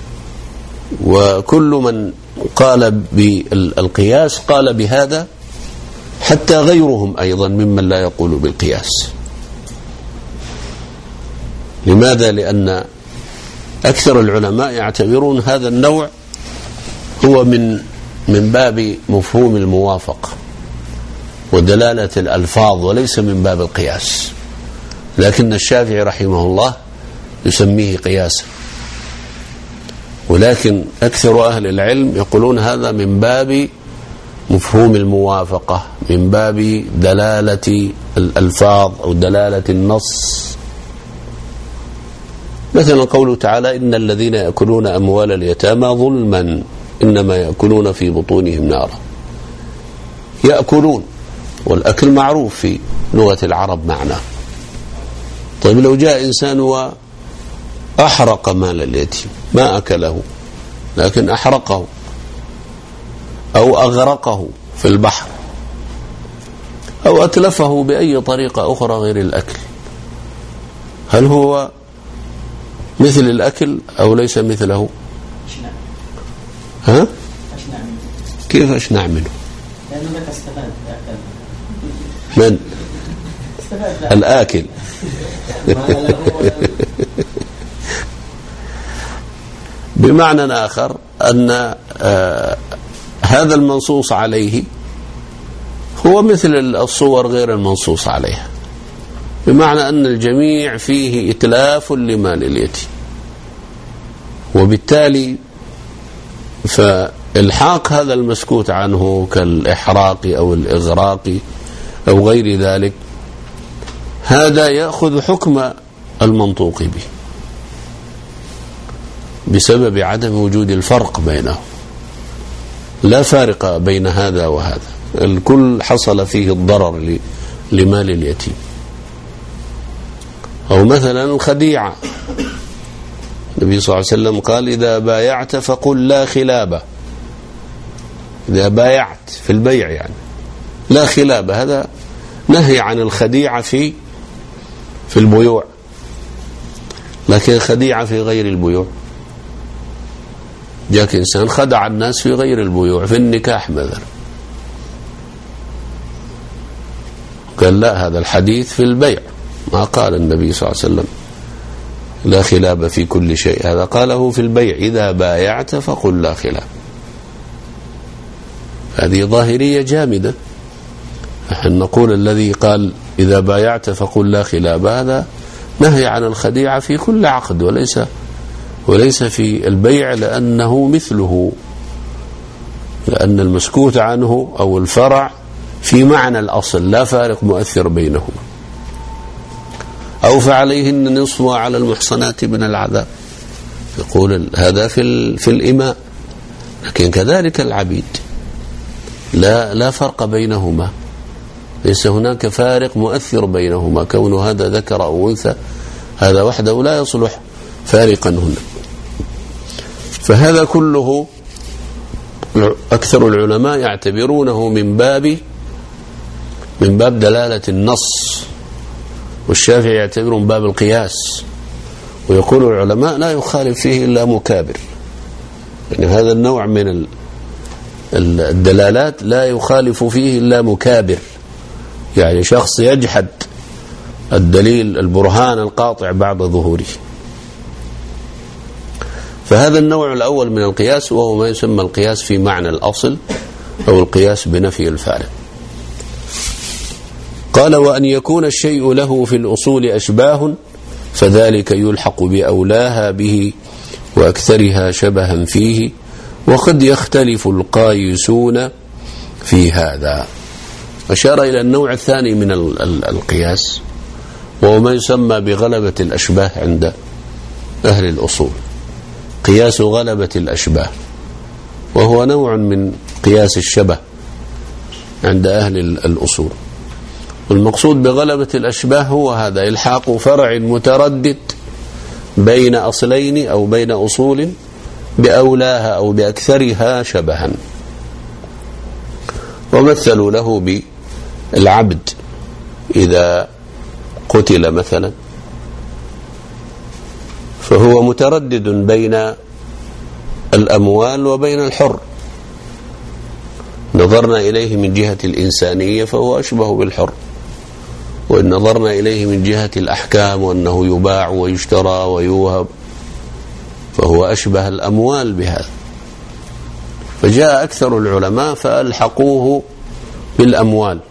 وكل من قال بالقياس قال بهذا، حتى غيرهم أيضا ممن لا يقول بالقياس. لماذا؟ لأن أكثر العلماء يعتبرون هذا النوع هو من من باب مفهوم الموافقة ودلالة الألفاظ، وليس من باب القياس، لكن الشافعي رحمه الله يسميه قياسا، ولكن أكثر أهل العلم يقولون هذا من باب مفهوم الموافقة، من باب دلالة الألفاظ أو دلالة النص. مثلا قوله تعالى: إن الذين يأكلون أموال اليتامى ظلما إنما يأكلون في بطونهم نارا. يأكلون، والأكل معروف في لغة العرب معناه. طيب لو جاء إنسان وأحرق مال اليتيم، ما أكله لكن أحرقه أو أغرقه في البحر أو أتلفه بأي طريقة أخرى غير الأكل، هل هو مثل الأكل أو ليس مثله؟ ها؟ كيف أشنع منه؟ لأنه لك استفاد من؟ الآكل. بمعنى آخر أن آه هذا المنصوص عليه هو مثل الصور غير المنصوص عليها، بمعنى أن الجميع فيه إتلاف لمال اليتيم، وبالتالي فالحاق هذا المسكوت عنه كالإحراق أو الإغراق أو غير ذلك هذا يأخذ حكم المنطوق به بسبب عدم وجود الفرق بينه، لا فارق بين هذا وهذا، الكل حصل فيه الضرر لمال اليتيم. أو مثلا الخديعة، النبي صلى الله عليه وسلم قال إذا بايعت فقل لا خلابة، إذا بايعت في البيع يعني لا خلابة، هذا نهي عن الخديعة في في البيوع، لكن الخديعة في غير البيوع، جاك إنسان خدع الناس في غير البيوع في النكاح مثلا، قال لا هذا الحديث في البيع، ما قال النبي صلى الله عليه وسلم لا خلاب في كل شيء، هذا قاله في البيع إذا بايعت فقل لا خلاب. هذه ظاهرية جامدة، نحن نقول الذي قال إذا بايعت فقل لا خلاب هذا نهي عن الخديعة في كل عقد وليس وليس في البيع، لأنه مثله، لأن المسكوت عنه أو الفرع في معنى الأصل لا فارق مؤثر بينهما. أو فعليهن نصف على المحصنات من العذاب، يقول هذا في في الإماء، لكن كذلك العبيد لا لا فرق بينهما، ليس هناك فارق مؤثر بينهما، كون هذا ذكر أو أنثى هذا وحده لا يصلح فارقا هنا. فهذا كله أكثر العلماء يعتبرونه من باب من باب دلالة النص، والشافعي يعتبره من باب القياس، ويقول العلماء لا يخالف فيه إلا مكابر، يعني هذا النوع من الدلالات لا يخالف فيه إلا مكابر، يعني شخص يجحد الدليل البرهان القاطع بعد ظهوره. فهذا النوع الأول من القياس وهو ما يسمى القياس في معنى الأصل أو القياس بنفي الفارق. قال وأن يكون الشيء له في الأصول أشباه فذلك يلحق بأولاها به وأكثرها شبها فيه، وقد يختلف القايسون في هذا. أشار إلى النوع الثاني من القياس وهو ما يسمى بغلبة الأشباه عند أهل الأصول، قياس غلبة الأشباه، وهو نوع من قياس الشبه عند أهل الأصول. والمقصود بغلبة الأشباه هو هذا إلحاق فرع متردد بين أصلين أو بين أصول بأولاها أو بأكثرها شبها. ومثلوا له بالعبد إذا قتل مثلا فهو متردد بين الأموال وبين الحر، نظرنا إليه من جهة الإنسانية فهو أشبه بالحر، وإن نظرنا إليه من جهة الأحكام وأنه يباع ويشترى ويوهب فهو أشبه الأموال بهذا. فجاء أكثر العلماء فألحقوه بالأموال،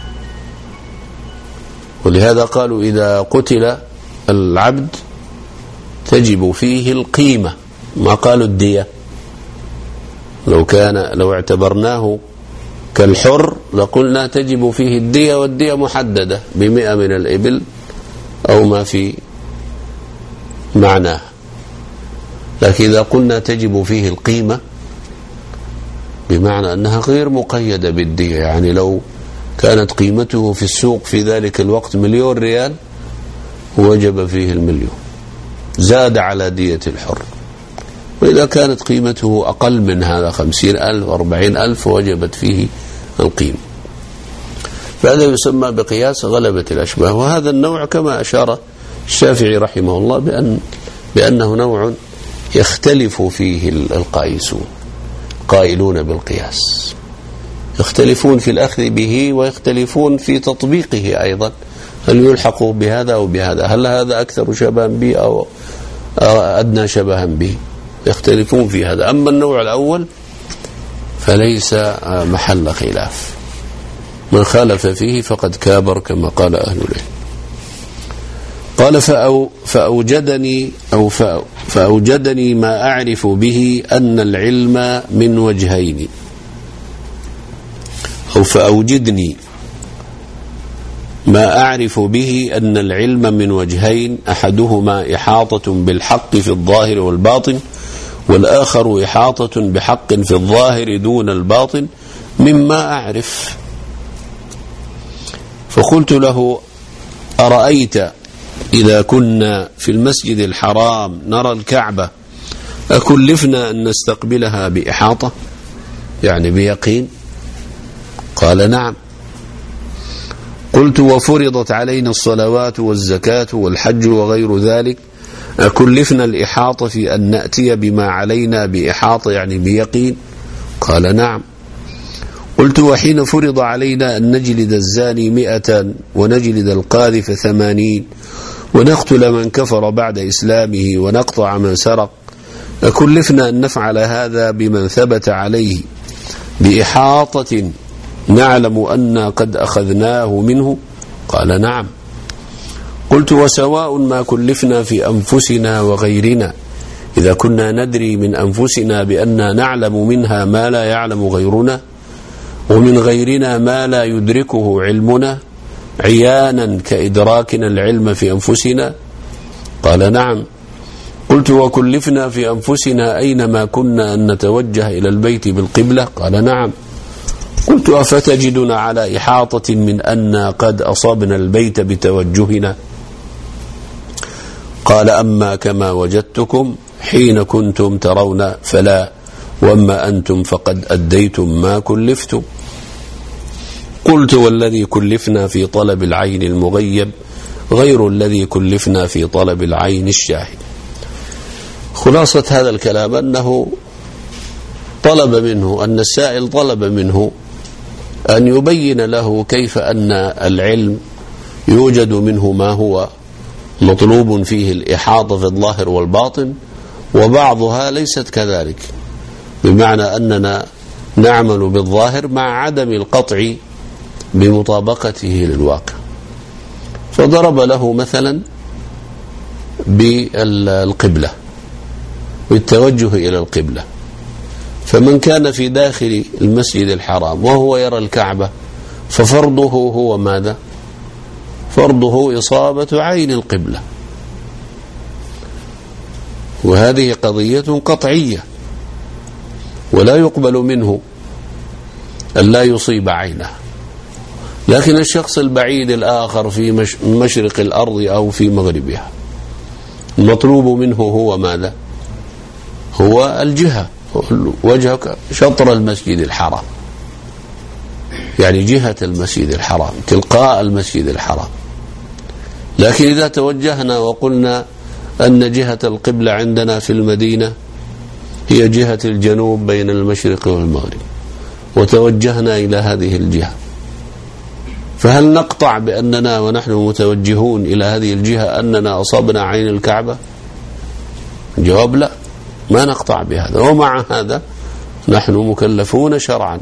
ولهذا قالوا إذا قتل العبد تجب فيه القيمة، ما قالوا الدية. لو كان لو اعتبرناه كالحر لقلنا تجب فيه الدية، والدية محددة بمئة من الإبل أو ما في معناه، لكن إذا قلنا تجب فيه القيمة بمعنى أنها غير مقيدة بالدية، يعني لو كانت قيمته في السوق في ذلك الوقت مليون ريال وجب فيه المليون، زاد على دية الحر. وإذا كانت قيمته أقل من هذا خمسين ألف أربعين ألف وجبت فيه القيمة. فهذا يسمى بقياس غلبة الأشباه. وهذا النوع كما أشار الشافعي رحمه الله بأن بأنه نوع يختلف فيه القائسون، قائلون بالقياس يختلفون في الأخذ به ويختلفون في تطبيقه أيضا، هل يلحق بهذا أو بهذا، هل هذا أكثر شبها به أو أدنى شبها به، يختلفون في هذا. أما النوع الأول فليس محل خلاف، من خالف فيه فقد كابر كما قال أهل العلم. قال فأو فأوجدني أو فأوجدني ما أعرف به أن العلم من وجهين، أو فأوجدني ما أعرف به أن العلم من وجهين، أحدهما إحاطة بالحق في الظاهر والباطن، والآخر إحاطة بحق في الظاهر دون الباطن مما أعرف. فقلت له: أرأيت إذا كنا في المسجد الحرام نرى الكعبة أكلفنا أن نستقبلها بإحاطة، يعني بيقين؟ قال: نعم. قلت: وفرضت علينا الصلوات والزكاة والحج وغير ذلك أكلفنا الإحاطة في أن نأتي بما علينا بإحاطة، يعني بيقين؟ قال: نعم. قلت: وحين فرض علينا أن نجلد الزاني مئة ونجلد القاذف ثمانين ونقتل من كفر بعد إسلامه ونقطع من سرق أكلفنا أن نفعل هذا بمن ثبت عليه بإحاطة نعلم أن قد أخذناه منه؟ قال: نعم. قلت: وسواء ما كلفنا في أنفسنا وغيرنا، إذا كنا ندري من أنفسنا بأننا نعلم منها ما لا يعلم غيرنا، ومن غيرنا ما لا يدركه علمنا عيانا كإدراكنا العلم في أنفسنا؟ قال: نعم. قلت: وكلفنا في أنفسنا أينما كنا أن نتوجه إلى البيت بالقبلة؟ قال: نعم. قلت: أفتجدنا على إحاطة من أن قد أصبنا البيت بتوجهنا؟ قال: أما كما وجدتكم حين كنتم ترون فلا، وأما أنتم فقد أديتم ما كلفتم. قلت: والذي كلفنا في طلب العين المغيب غير الذي كلفنا في طلب العين الشاهد. خلاصة هذا الكلام أنه طلب منه، أن السائل طلب منه أن يبين له كيف أن العلم يوجد منه ما هو مطلوب فيه الإحاطة في الظاهر والباطن، وبعضها ليست كذلك، بمعنى أننا نعمل بالظاهر مع عدم القطع بمطابقته للواقع. فضرب له مثلا بالقبلة، بالتوجه إلى القبلة. فمن كان في داخل المسجد الحرام وهو يرى الكعبة ففرضه هو ماذا؟ فرضه إصابة عين القبلة، وهذه قضية قطعية، ولا يقبل منه أن لا يصيب عينه. لكن الشخص البعيد الآخر في مشرق الأرض أو في مغربها المطلوب منه هو ماذا؟ هو الجهة، وجهك شطر المسجد الحرام، يعني جهة المسجد الحرام، تلقاء المسجد الحرام. لكن إذا توجهنا وقلنا أن جهة القبلة عندنا في المدينة هي جهة الجنوب بين المشرق والمغرب، وتوجهنا إلى هذه الجهة، فهل نقطع بأننا ونحن متوجهون إلى هذه الجهة أننا أصبنا عين الكعبة؟ جواب: لا، ما نقطع بهذا. ومع هذا نحن مكلفون شرعا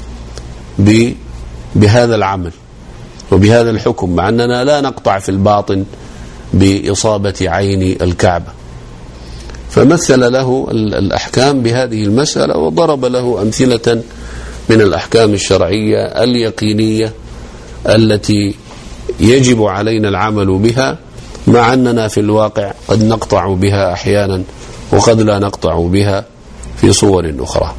بهذا العمل وبهذا الحكم، مع أننا لا نقطع في الباطن بإصابة عين الكعبة. فمثل له الأحكام بهذه المسألة، وضرب له أمثلة من الأحكام الشرعية اليقينية التي يجب علينا العمل بها، مع أننا في الواقع قد نقطع بها أحيانا وقد لا نقطع بها في صور أخرى.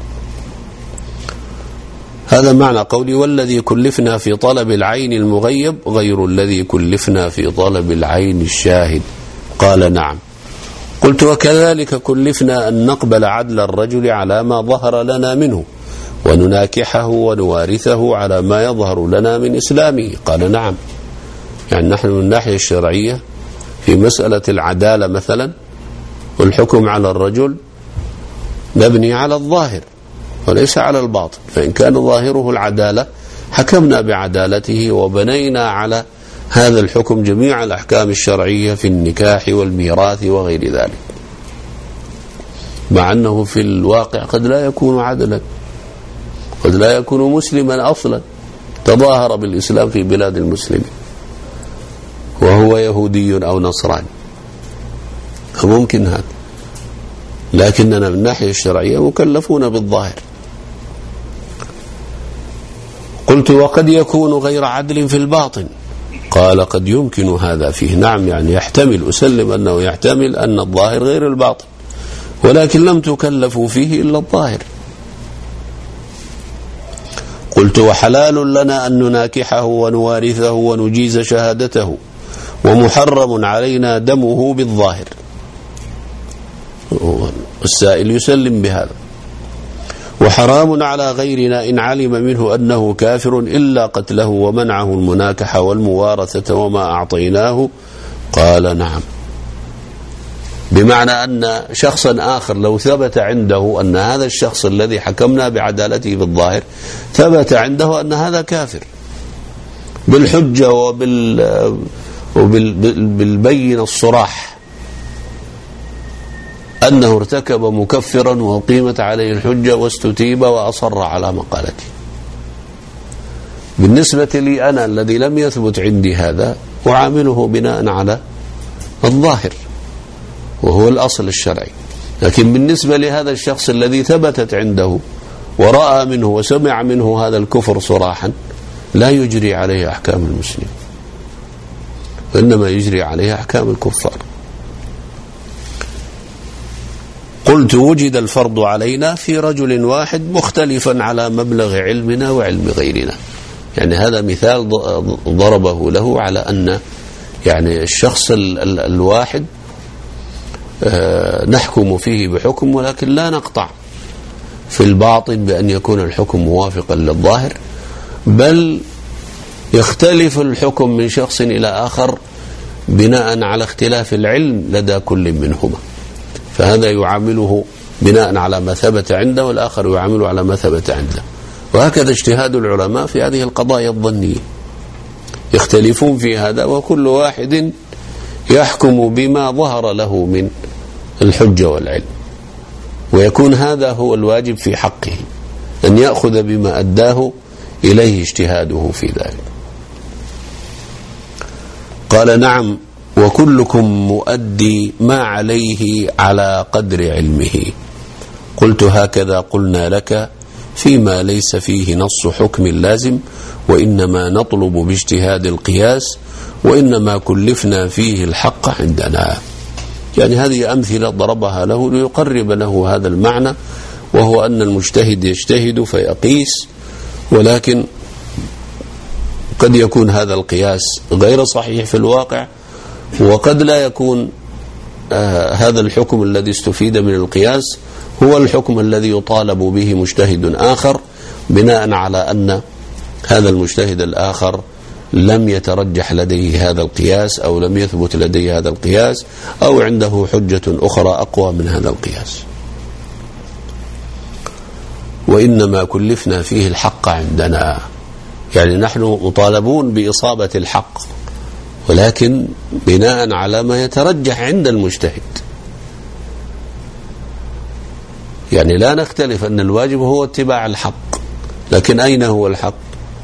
هذا معنى قولي: والذي كلفنا في طلب العين المغيب غير الذي كلفنا في طلب العين الشاهد. قال: نعم. قلت: وكذلك كلفنا أن نقبل عدل الرجل على ما ظهر لنا منه، ونناكحه ونوارثه على ما يظهر لنا من إسلامه. قال: نعم. يعني نحن من الناحية الشرعية في مسألة العدالة مثلا والحكم على الرجل نبني على الظاهر وليس على الباطن، فإن كان ظاهره العدالة حكمنا بعدالته وبنينا على هذا الحكم جميع الأحكام الشرعية في النكاح والميراث وغير ذلك، مع أنه في الواقع قد لا يكون عدلا، قد لا يكون مسلما أصلا، تظاهر بالإسلام في بلاد المسلمين وهو يهودي أو نصراني، فممكن هذا. لكننا من الناحية الشرعية مكلفون بالظاهر. قلت وقد يكون غير عدل في الباطن. قال قد يمكن هذا فيه. نعم، يعني يحتمل، أسلم أنه يحتمل أن الظاهر غير الباطن، ولكن لم تكلفوا فيه إلا الظاهر. قلت وحلال لنا أن نناكحه ونوارثه ونجيز شهادته، ومحرم علينا دمه بالظاهر. السائل يسلم بهذا. وحرام على غيرنا إن علم منه أنه كافر إلا قتله ومنعه المناكحة والموارثة وما أعطيناه. قال نعم، بمعنى أن شخصا آخر لو ثبت عنده أن هذا الشخص الذي حكمنا بعدالته بالظاهر ثبت عنده أن هذا كافر بالحجة وبال وبالبين الصراح أنه ارتكب مكفرا وقيمت عليه الحجة واستتيب وأصر على مقالته، بالنسبة لي أنا الذي لم يثبت عندي هذا أعامله بناء على الظاهر وهو الأصل الشرعي. لكن بالنسبة لهذا الشخص الذي ثبتت عنده ورأى منه وسمع منه هذا الكفر صراحا لا يجري عليه أحكام المسلم، وإنما يجري عليه أحكام الكفار. قلت وجد الفرض علينا في رجل واحد مختلفا على مبلغ علمنا وعلم غيرنا. يعني هذا مثال ضربه له على أن يعني الشخص ال ال الواحد نحكم فيه بحكم، ولكن لا نقطع في الباطن بأن يكون الحكم موافقا للظاهر، بل يختلف الحكم من شخص إلى آخر بناء على اختلاف العلم لدى كل منهما، فهذا يعامله بناء على ما ثبت عنده والآخر يعامله على ما ثبت عنده. وهكذا اجتهاد العلماء في هذه القضايا الظنية، يختلفون في هذا وكل واحد يحكم بما ظهر له من الحجة والعلم، ويكون هذا هو الواجب في حقه أن يأخذ بما أداه إليه اجتهاده في ذلك. قال نعم، وكلكم مؤدي ما عليه على قدر علمه. قلت هكذا قلنا لك فيما ليس فيه نص حكم لازم، وإنما نطلب باجتهاد القياس، وإنما كلفنا فيه الحق عندنا. يعني هذه أمثلة ضربها له ليقرب له هذا المعنى، وهو أن المجتهد يجتهد فيقيس، ولكن قد يكون هذا القياس غير صحيح في الواقع، وقد لا يكون آه هذا الحكم الذي استفيد من القياس هو الحكم الذي يطالب به مجتهد آخر، بناء على أن هذا المجتهد الآخر لم يترجح لديه هذا القياس، أو لم يثبت لديه هذا القياس، أو عنده حجة أخرى أقوى من هذا القياس. وإنما كلفنا فيه الحق عندنا، يعني نحن مطالبون بإصابة الحق، ولكن بناء على ما يترجح عند المجتهد. يعني لا نختلف أن الواجب هو اتباع الحق، لكن أين هو الحق؟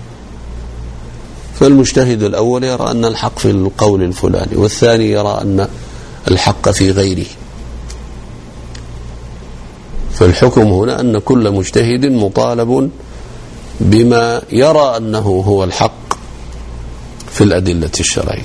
فالمجتهد الأول يرى أن الحق في القول الفلاني، والثاني يرى أن الحق في غيره. فالحكم هنا أن كل مجتهد مطالب بما يرى أنه هو الحق في الأدلة الشرعية.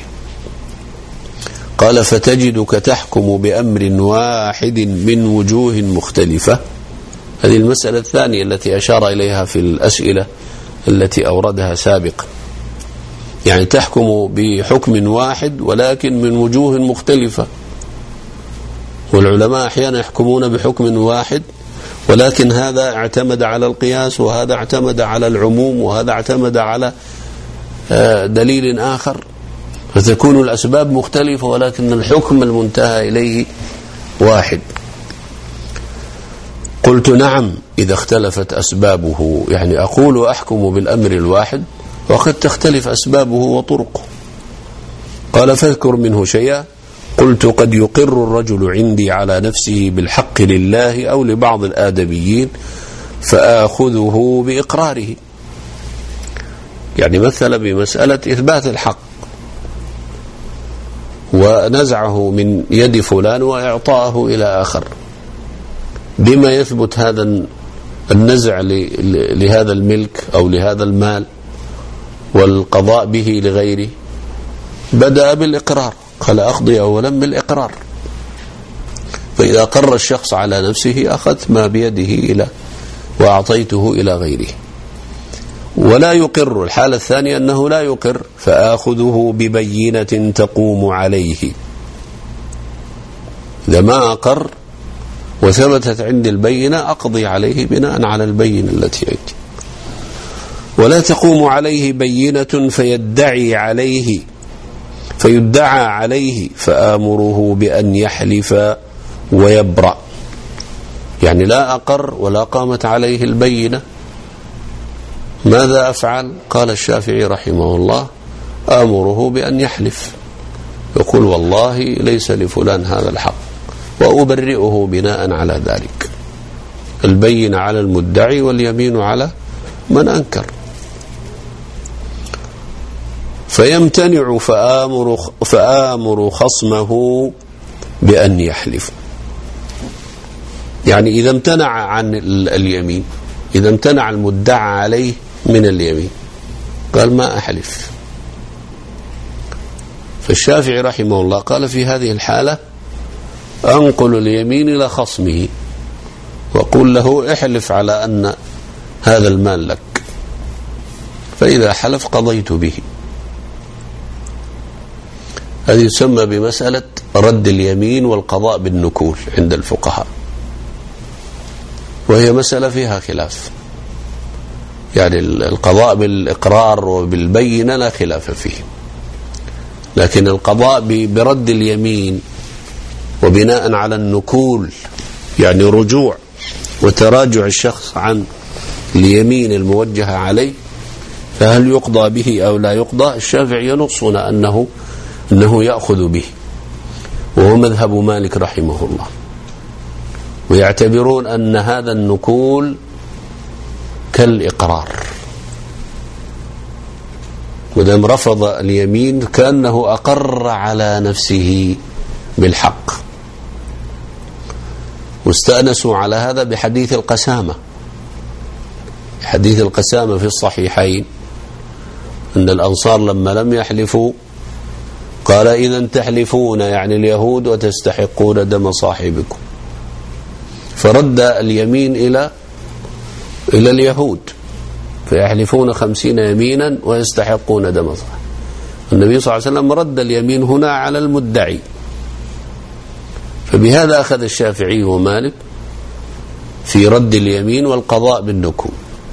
قال فتجدك تحكم بأمر واحد من وجوه مختلفة. هذه المسألة الثانية التي أشار إليها في الأسئلة التي أوردها سابقا، يعني تحكم بحكم واحد ولكن من وجوه مختلفة. والعلماء أحيانا يحكمون بحكم واحد، ولكن هذا اعتمد على القياس، وهذا اعتمد على العموم، وهذا اعتمد على دليل آخر، فتكون الأسباب مختلفة ولكن الحكم المنتهى إليه واحد. قلت نعم إذا اختلفت أسبابه، يعني أقول أحكم بالأمر الواحد وقد تختلف أسبابه وطرقه. قال فاذكر منه شيئا. قلت قد يقر الرجل عندي على نفسه بالحق لله أو لبعض الآدميين فآخذه بإقراره، يعني مثل بمسألة إثبات الحق ونزعه من يد فلان وإعطاءه إلى آخر، بما يثبت هذا النزع لهذا الملك أو لهذا المال والقضاء به لغيره؟ بدأ بالإقرار، قال أقضي أولا بالإقرار. فإذا أقر الشخص على نفسه أخذت ما بيده إلى وأعطيته إلى غيره. ولا يقر، الحالة الثانية أنه لا يقر، فآخذه ببينة تقوم عليه. إذا ما أقر وثبتت عندي البينة أقضي عليه بناء على البينة التي عندي. ولا تقوم عليه بينة فيدعي عليه فيدعى عليه فآمره بأن يحلف ويبرأ. يعني لا أقر ولا قامت عليه البينة، ماذا أفعل؟ قال الشافعي رحمه الله: آمره بأن يحلف، يقول والله ليس لفلان هذا الحق، وأبرئه بناء على ذلك. البينة على المدعي واليمين على من أنكر. فيمتنع فآمر, فآمر خصمه بأن يحلف. يعني إذا امتنع عن اليمين، إذا امتنع المدعى عليه من اليمين، قال ما أحلف. فالشافعي رحمه الله قال في هذه الحالة أنقل اليمين إلى خصمه وأقول له احلف على أن هذا المال لك، فإذا حلف قضيت به. هذه يسمى بمسألة رد اليمين والقضاء بالنكول عند الفقهاء، وهي مسألة فيها خلاف. يعني القضاء بالإقرار وبالبينة لا خلاف فيه، لكن القضاء برد اليمين وبناء على النكول، يعني رجوع وتراجع الشخص عن اليمين الموجهة عليه، فهل يقضى به أو لا يقضى؟ الشافعي ينصون أنه أنه يأخذ به، وهو مذهب مالك رحمه الله، ويعتبرون أن هذا النكول كالإقرار، ودام رفض اليمين كأنه أقر على نفسه بالحق. واستأنسوا على هذا بحديث القسامة، حديث القسامة في الصحيحين أن الأنصار لما لم يحلفوا قال إذا تحلفون يعني اليهود وتستحقون دم صاحبكم، فرد اليمين إلى إلى اليهود، فيحلفون خمسين يمينا ويستحقون دم صاحبكم. النبي صلى الله عليه وسلم رد اليمين هنا على المدعي. فبهذا أخذ الشافعي ومالك في رد اليمين والقضاء بالنكول.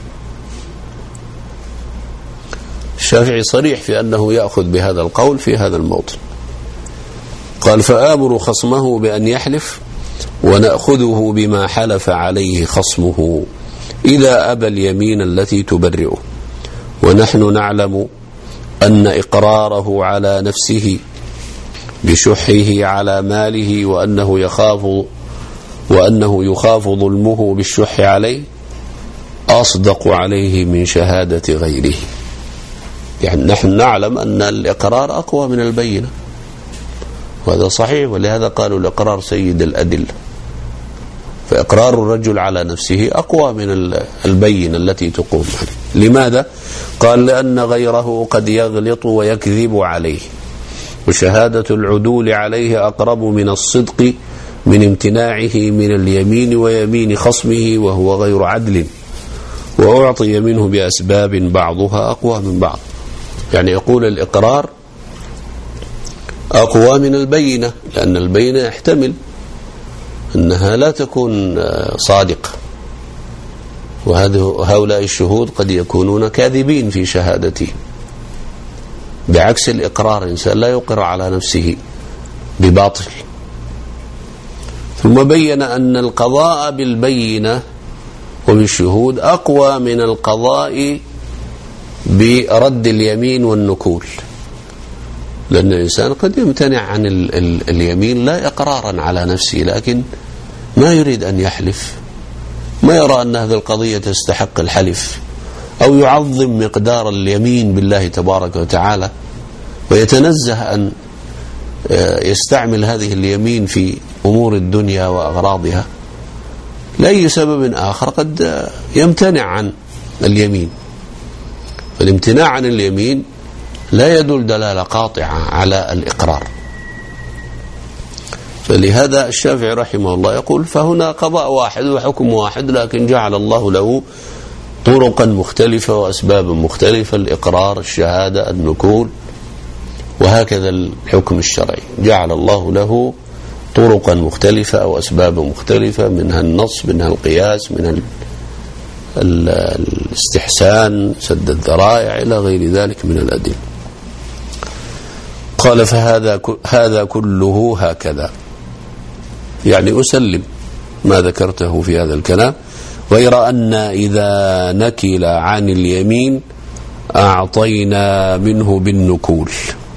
الشافعي صريح في أنه يأخذ بهذا القول في هذا الموطن، قال فآمر خصمه بأن يحلف ونأخذه بما حلف عليه خصمه إذا أبى اليمين التي تبرئه، ونحن نعلم أن إقراره على نفسه بشحه على ماله وأنه يخاف وأنه يخاف ظلمه بالشح عليه أصدق عليه من شهادة غيره. يعني نحن نعلم أن الإقرار أقوى من البينة، وهذا صحيح، ولهذا قالوا الإقرار سيد الأدلة. فإقرار الرجل على نفسه أقوى من البينة التي تقوم عليه. لماذا؟ قال لأن غيره قد يغلط ويكذب عليه، وشهادة العدول عليه أقرب من الصدق من امتناعه من اليمين ويمين خصمه وهو غير عدل، وأعطي منه بأسباب بعضها أقوى من بعض. يعني يقول الإقرار أقوى من البينة، لأن البينة يحتمل أنها لا تكون صادقة، وهؤلاء الشهود قد يكونون كاذبين في شهادتهم، بعكس الإقرار، إنسان لا يقر على نفسه بباطل. ثم بين أن القضاء بالبينة وبالشهود أقوى من القضاء برد اليمين والنكول، لأن الإنسان قد يمتنع عن ال ال اليمين لا إقرارا على نفسه، لكن ما يريد أن يحلف، ما يرى أن هذه القضية تستحق الحلف، أو يعظم مقدار اليمين بالله تبارك وتعالى، ويتنزه أن يستعمل هذه اليمين في أمور الدنيا وأغراضها. لأي سبب آخر قد يمتنع عن اليمين. فالامتناع عن اليمين لا يدل دلالة قاطعة على الإقرار. فلهذا الشافعي رحمه الله يقول فهنا قضاء واحد وحكم واحد، لكن جعل الله له طرقا مختلفة وأسبابا مختلفة، الإقرار، الشهادة، النكول، وهكذا الحكم الشرعي جعل الله له طرقا مختلفة أو أسبابا مختلفة، منها النص، منها القياس، منها الاستحسان، سد الذرائع، إلى غير ذلك من الأدلة. قال فهذا هذا كله هكذا، يعني أسلم ما ذكرته في هذا الكلام، غير أن إذا نكل عن اليمين أعطينا منه بالنكول.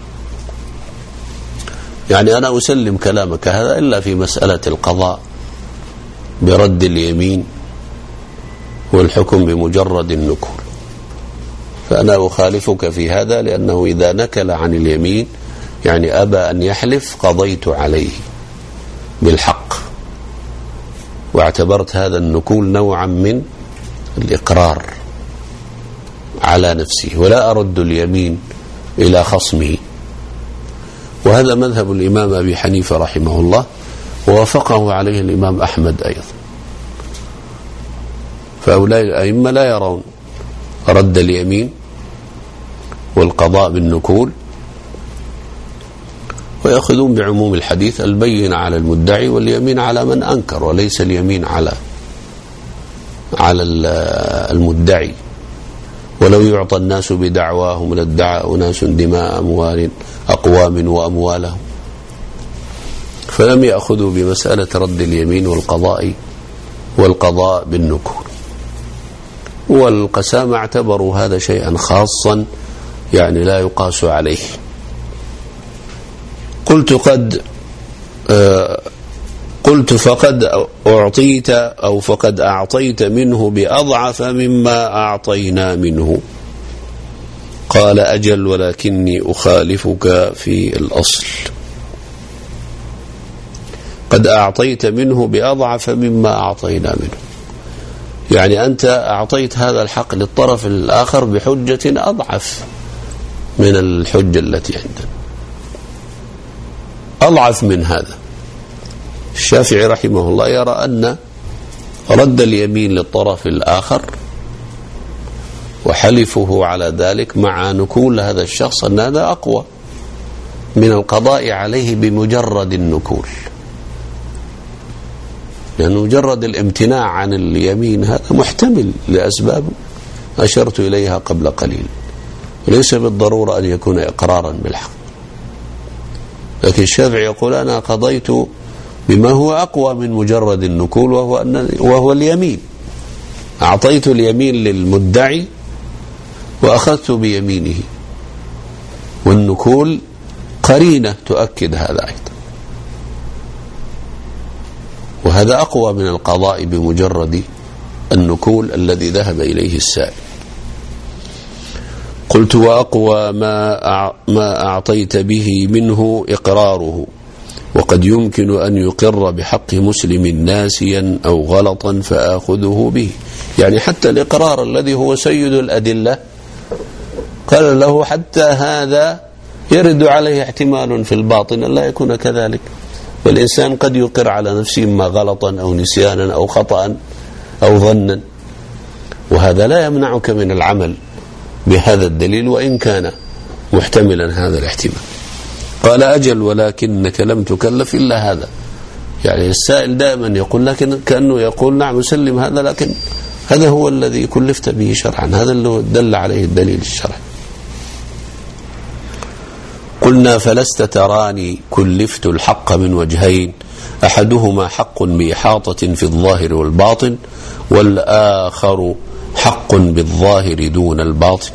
يعني أنا أسلم كلامك هذا إلا في مسألة القضاء برد اليمين والحكم بمجرد النكول، فأنا أخالفك في هذا، لأنه إذا نكل عن اليمين يعني أبى أن يحلف قضيت عليه بالحق، واعتبرت هذا النكول نوعا من الإقرار على نفسه، ولا أرد اليمين إلى خصمه. وهذا مذهب الإمام أبي حنيفة رحمه الله، ووافقه عليه الإمام أحمد أيضا. فهؤلاء الأئمة لا يرون رد اليمين والقضاء بالنكول، ويأخذون بعموم الحديث البين على المدعي واليمين على من أنكر، وليس اليمين على على المدعي. ولو يعطى الناس بدعواهم لادعى أناس دماء أموال أقوام وأموالهم. فلم يأخذوا بمسألة رد اليمين والقضاء والقضاء بالنكول. والقسامة اعتبروا هذا شيئا خاصا يعني لا يقاس عليه. قلت قد آه قلت فقد أعطيت أو فقد أعطيت منه بأضعف مما أعطينا منه. قال أجل ولكني أخالفك في الأصل. قد أعطيت منه بأضعف مما أعطينا منه، يعني أنت أعطيت هذا الحق للطرف الآخر بحجة أضعف من الحجة التي عندنا، أضعف من هذا. الشافعي رحمه الله يرى أن رد اليمين للطرف الآخر وحلفه على ذلك مع نكول هذا الشخص أن هذا أقوى من القضاء عليه بمجرد النكول، لأن مجرد الامتناع عن اليمين هذا محتمل لأسباب أشرت إليها قبل قليل، وليس بالضرورة أن يكون إقرارا بالحق. لكن الشافعي يقول أنا قضيت بما هو أقوى من مجرد النكول، وهو, أن وهو اليمين. أعطيت اليمين للمدعي وأخذت بيمينه، والنكول قرينة تؤكد هذا أيضا، وهذا أقوى من القضاء بمجرد النكول الذي ذهب إليه السائل. قلت وأقوى ما ما أعطيت به منه إقراره، وقد يمكن أن يقر بحق مسلم ناسيا أو غلطا فآخذه به. يعني حتى الإقرار الذي هو سيد الأدلة قال له حتى هذا يرد عليه احتمال في الباطن أن لا يكون كذلك، والإنسان قد يقر على نفسه إما غلطا أو نسيانا أو خطأ أو ظنا، وهذا لا يمنعك من العمل بهذا الدليل وإن كان محتملا هذا الاحتمال. قال أجل ولكنك لم تكلف إلا هذا. يعني السائل دائما يقول لكن كأنه يقول نعم أسلم هذا، لكن هذا هو الذي كلفت به شرعا، هذا اللي دل عليه الدليل الشرعي. قلنا فلست تراني كلفت الحق من وجهين، أحدهما حق بإحاطة في الظاهر والباطن، والآخر حق بالظاهر دون الباطن.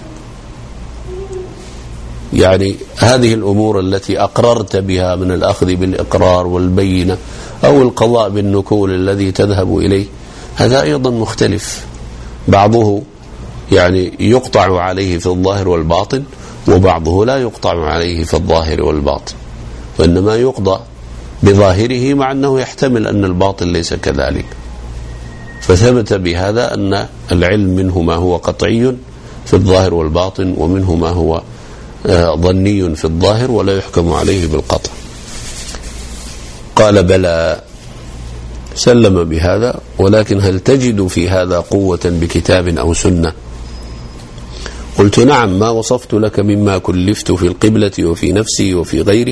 يعني هذه الأمور التي أقررت بها من الأخذ بالإقرار والبينة أو القضاء بالنكول الذي تذهب إليه، هذا أيضا مختلف، بعضه يعني يقطع عليه في الظاهر والباطن، وبعضه لا يقطع عليه في الظاهر والباطن، وإنما يقضى بظاهره مع أنه يحتمل أن الباطن ليس كذلك. فثبت بهذا أن العلم منه ما هو قطعي في الظاهر والباطن، ومنه ما هو ظني في الظاهر ولا يحكم عليه بالقطع. قال بلى، سلم بهذا، ولكن هل تجد في هذا قوة بكتاب أو سنة؟ قلت نعم، ما وصفت لك مما كلفت في القبلة وفي نفسي وفي غيري.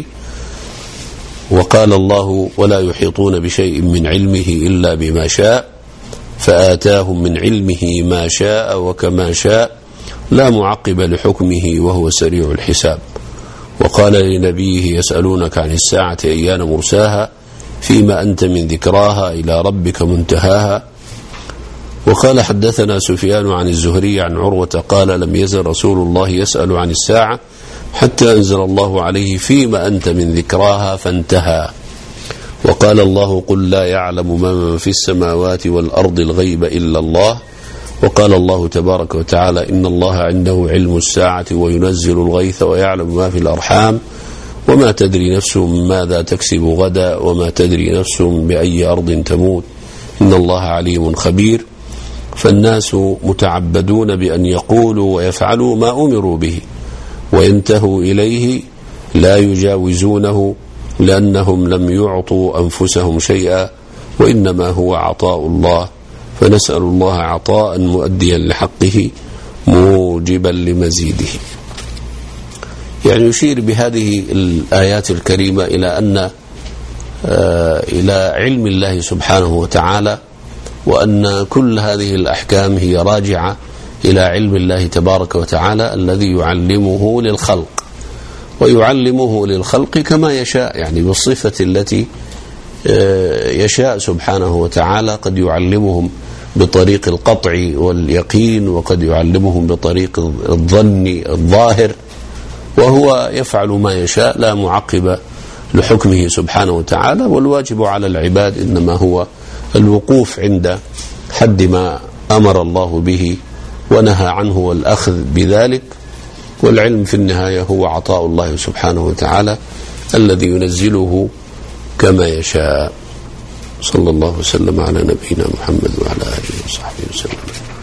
وقال الله ولا يحيطون بشيء من علمه إلا بما شاء فآتاهم من علمه ما شاء وكما شاء لا معقب لحكمه وهو سريع الحساب. وقال لنبيه يسألونك عن الساعة أيان مرساها فيما أنت من ذكراها إلى ربك منتهاها. وقال حدثنا سفيان عن الزهري عن عروة قال لم يزل رسول الله يسأل عن الساعة حتى أنزل الله عليه فيما أنت من ذكراها فانتهى. وقال الله قل لا يعلم من في السماوات والأرض الغيب إلا الله. وقال الله تبارك وتعالى إن الله عنده علم الساعة وينزل الغيث ويعلم ما في الأرحام وما تدري نفس ماذا تكسب غدا وما تدري نفس بأي أرض تموت إن الله عليم خبير. فالناس متعبدون بأن يقولوا ويفعلوا ما أمروا به وينتهوا إليه لا يجاوزونه، لأنهم لم يعطوا أنفسهم شيئا وإنما هو عطاء الله، فنسأل الله عطاء مؤديا لحقه موجبا لمزيده. يعني يشير بهذه الآيات الكريمة إلى أن إلى علم الله سبحانه وتعالى، وأن كل هذه الأحكام هي راجعة إلى علم الله تبارك وتعالى الذي يعلمه للخلق، ويعلمه للخلق كما يشاء، يعني بالصفة التي يشاء سبحانه وتعالى. قد يعلمهم بطريق القطع واليقين، وقد يعلمهم بطريق الظن الظاهر، وهو يفعل ما يشاء لا معقب لحكمه سبحانه وتعالى. والواجب على العباد إنما هو الوقوف عند حد ما أمر الله به ونهى عنه والأخذ بذلك. والعلم في النهاية هو عطاء الله سبحانه وتعالى الذي ينزله كما يشاء. صلى الله وسلم على نبينا محمد وعلى آله وصحبه وسلم.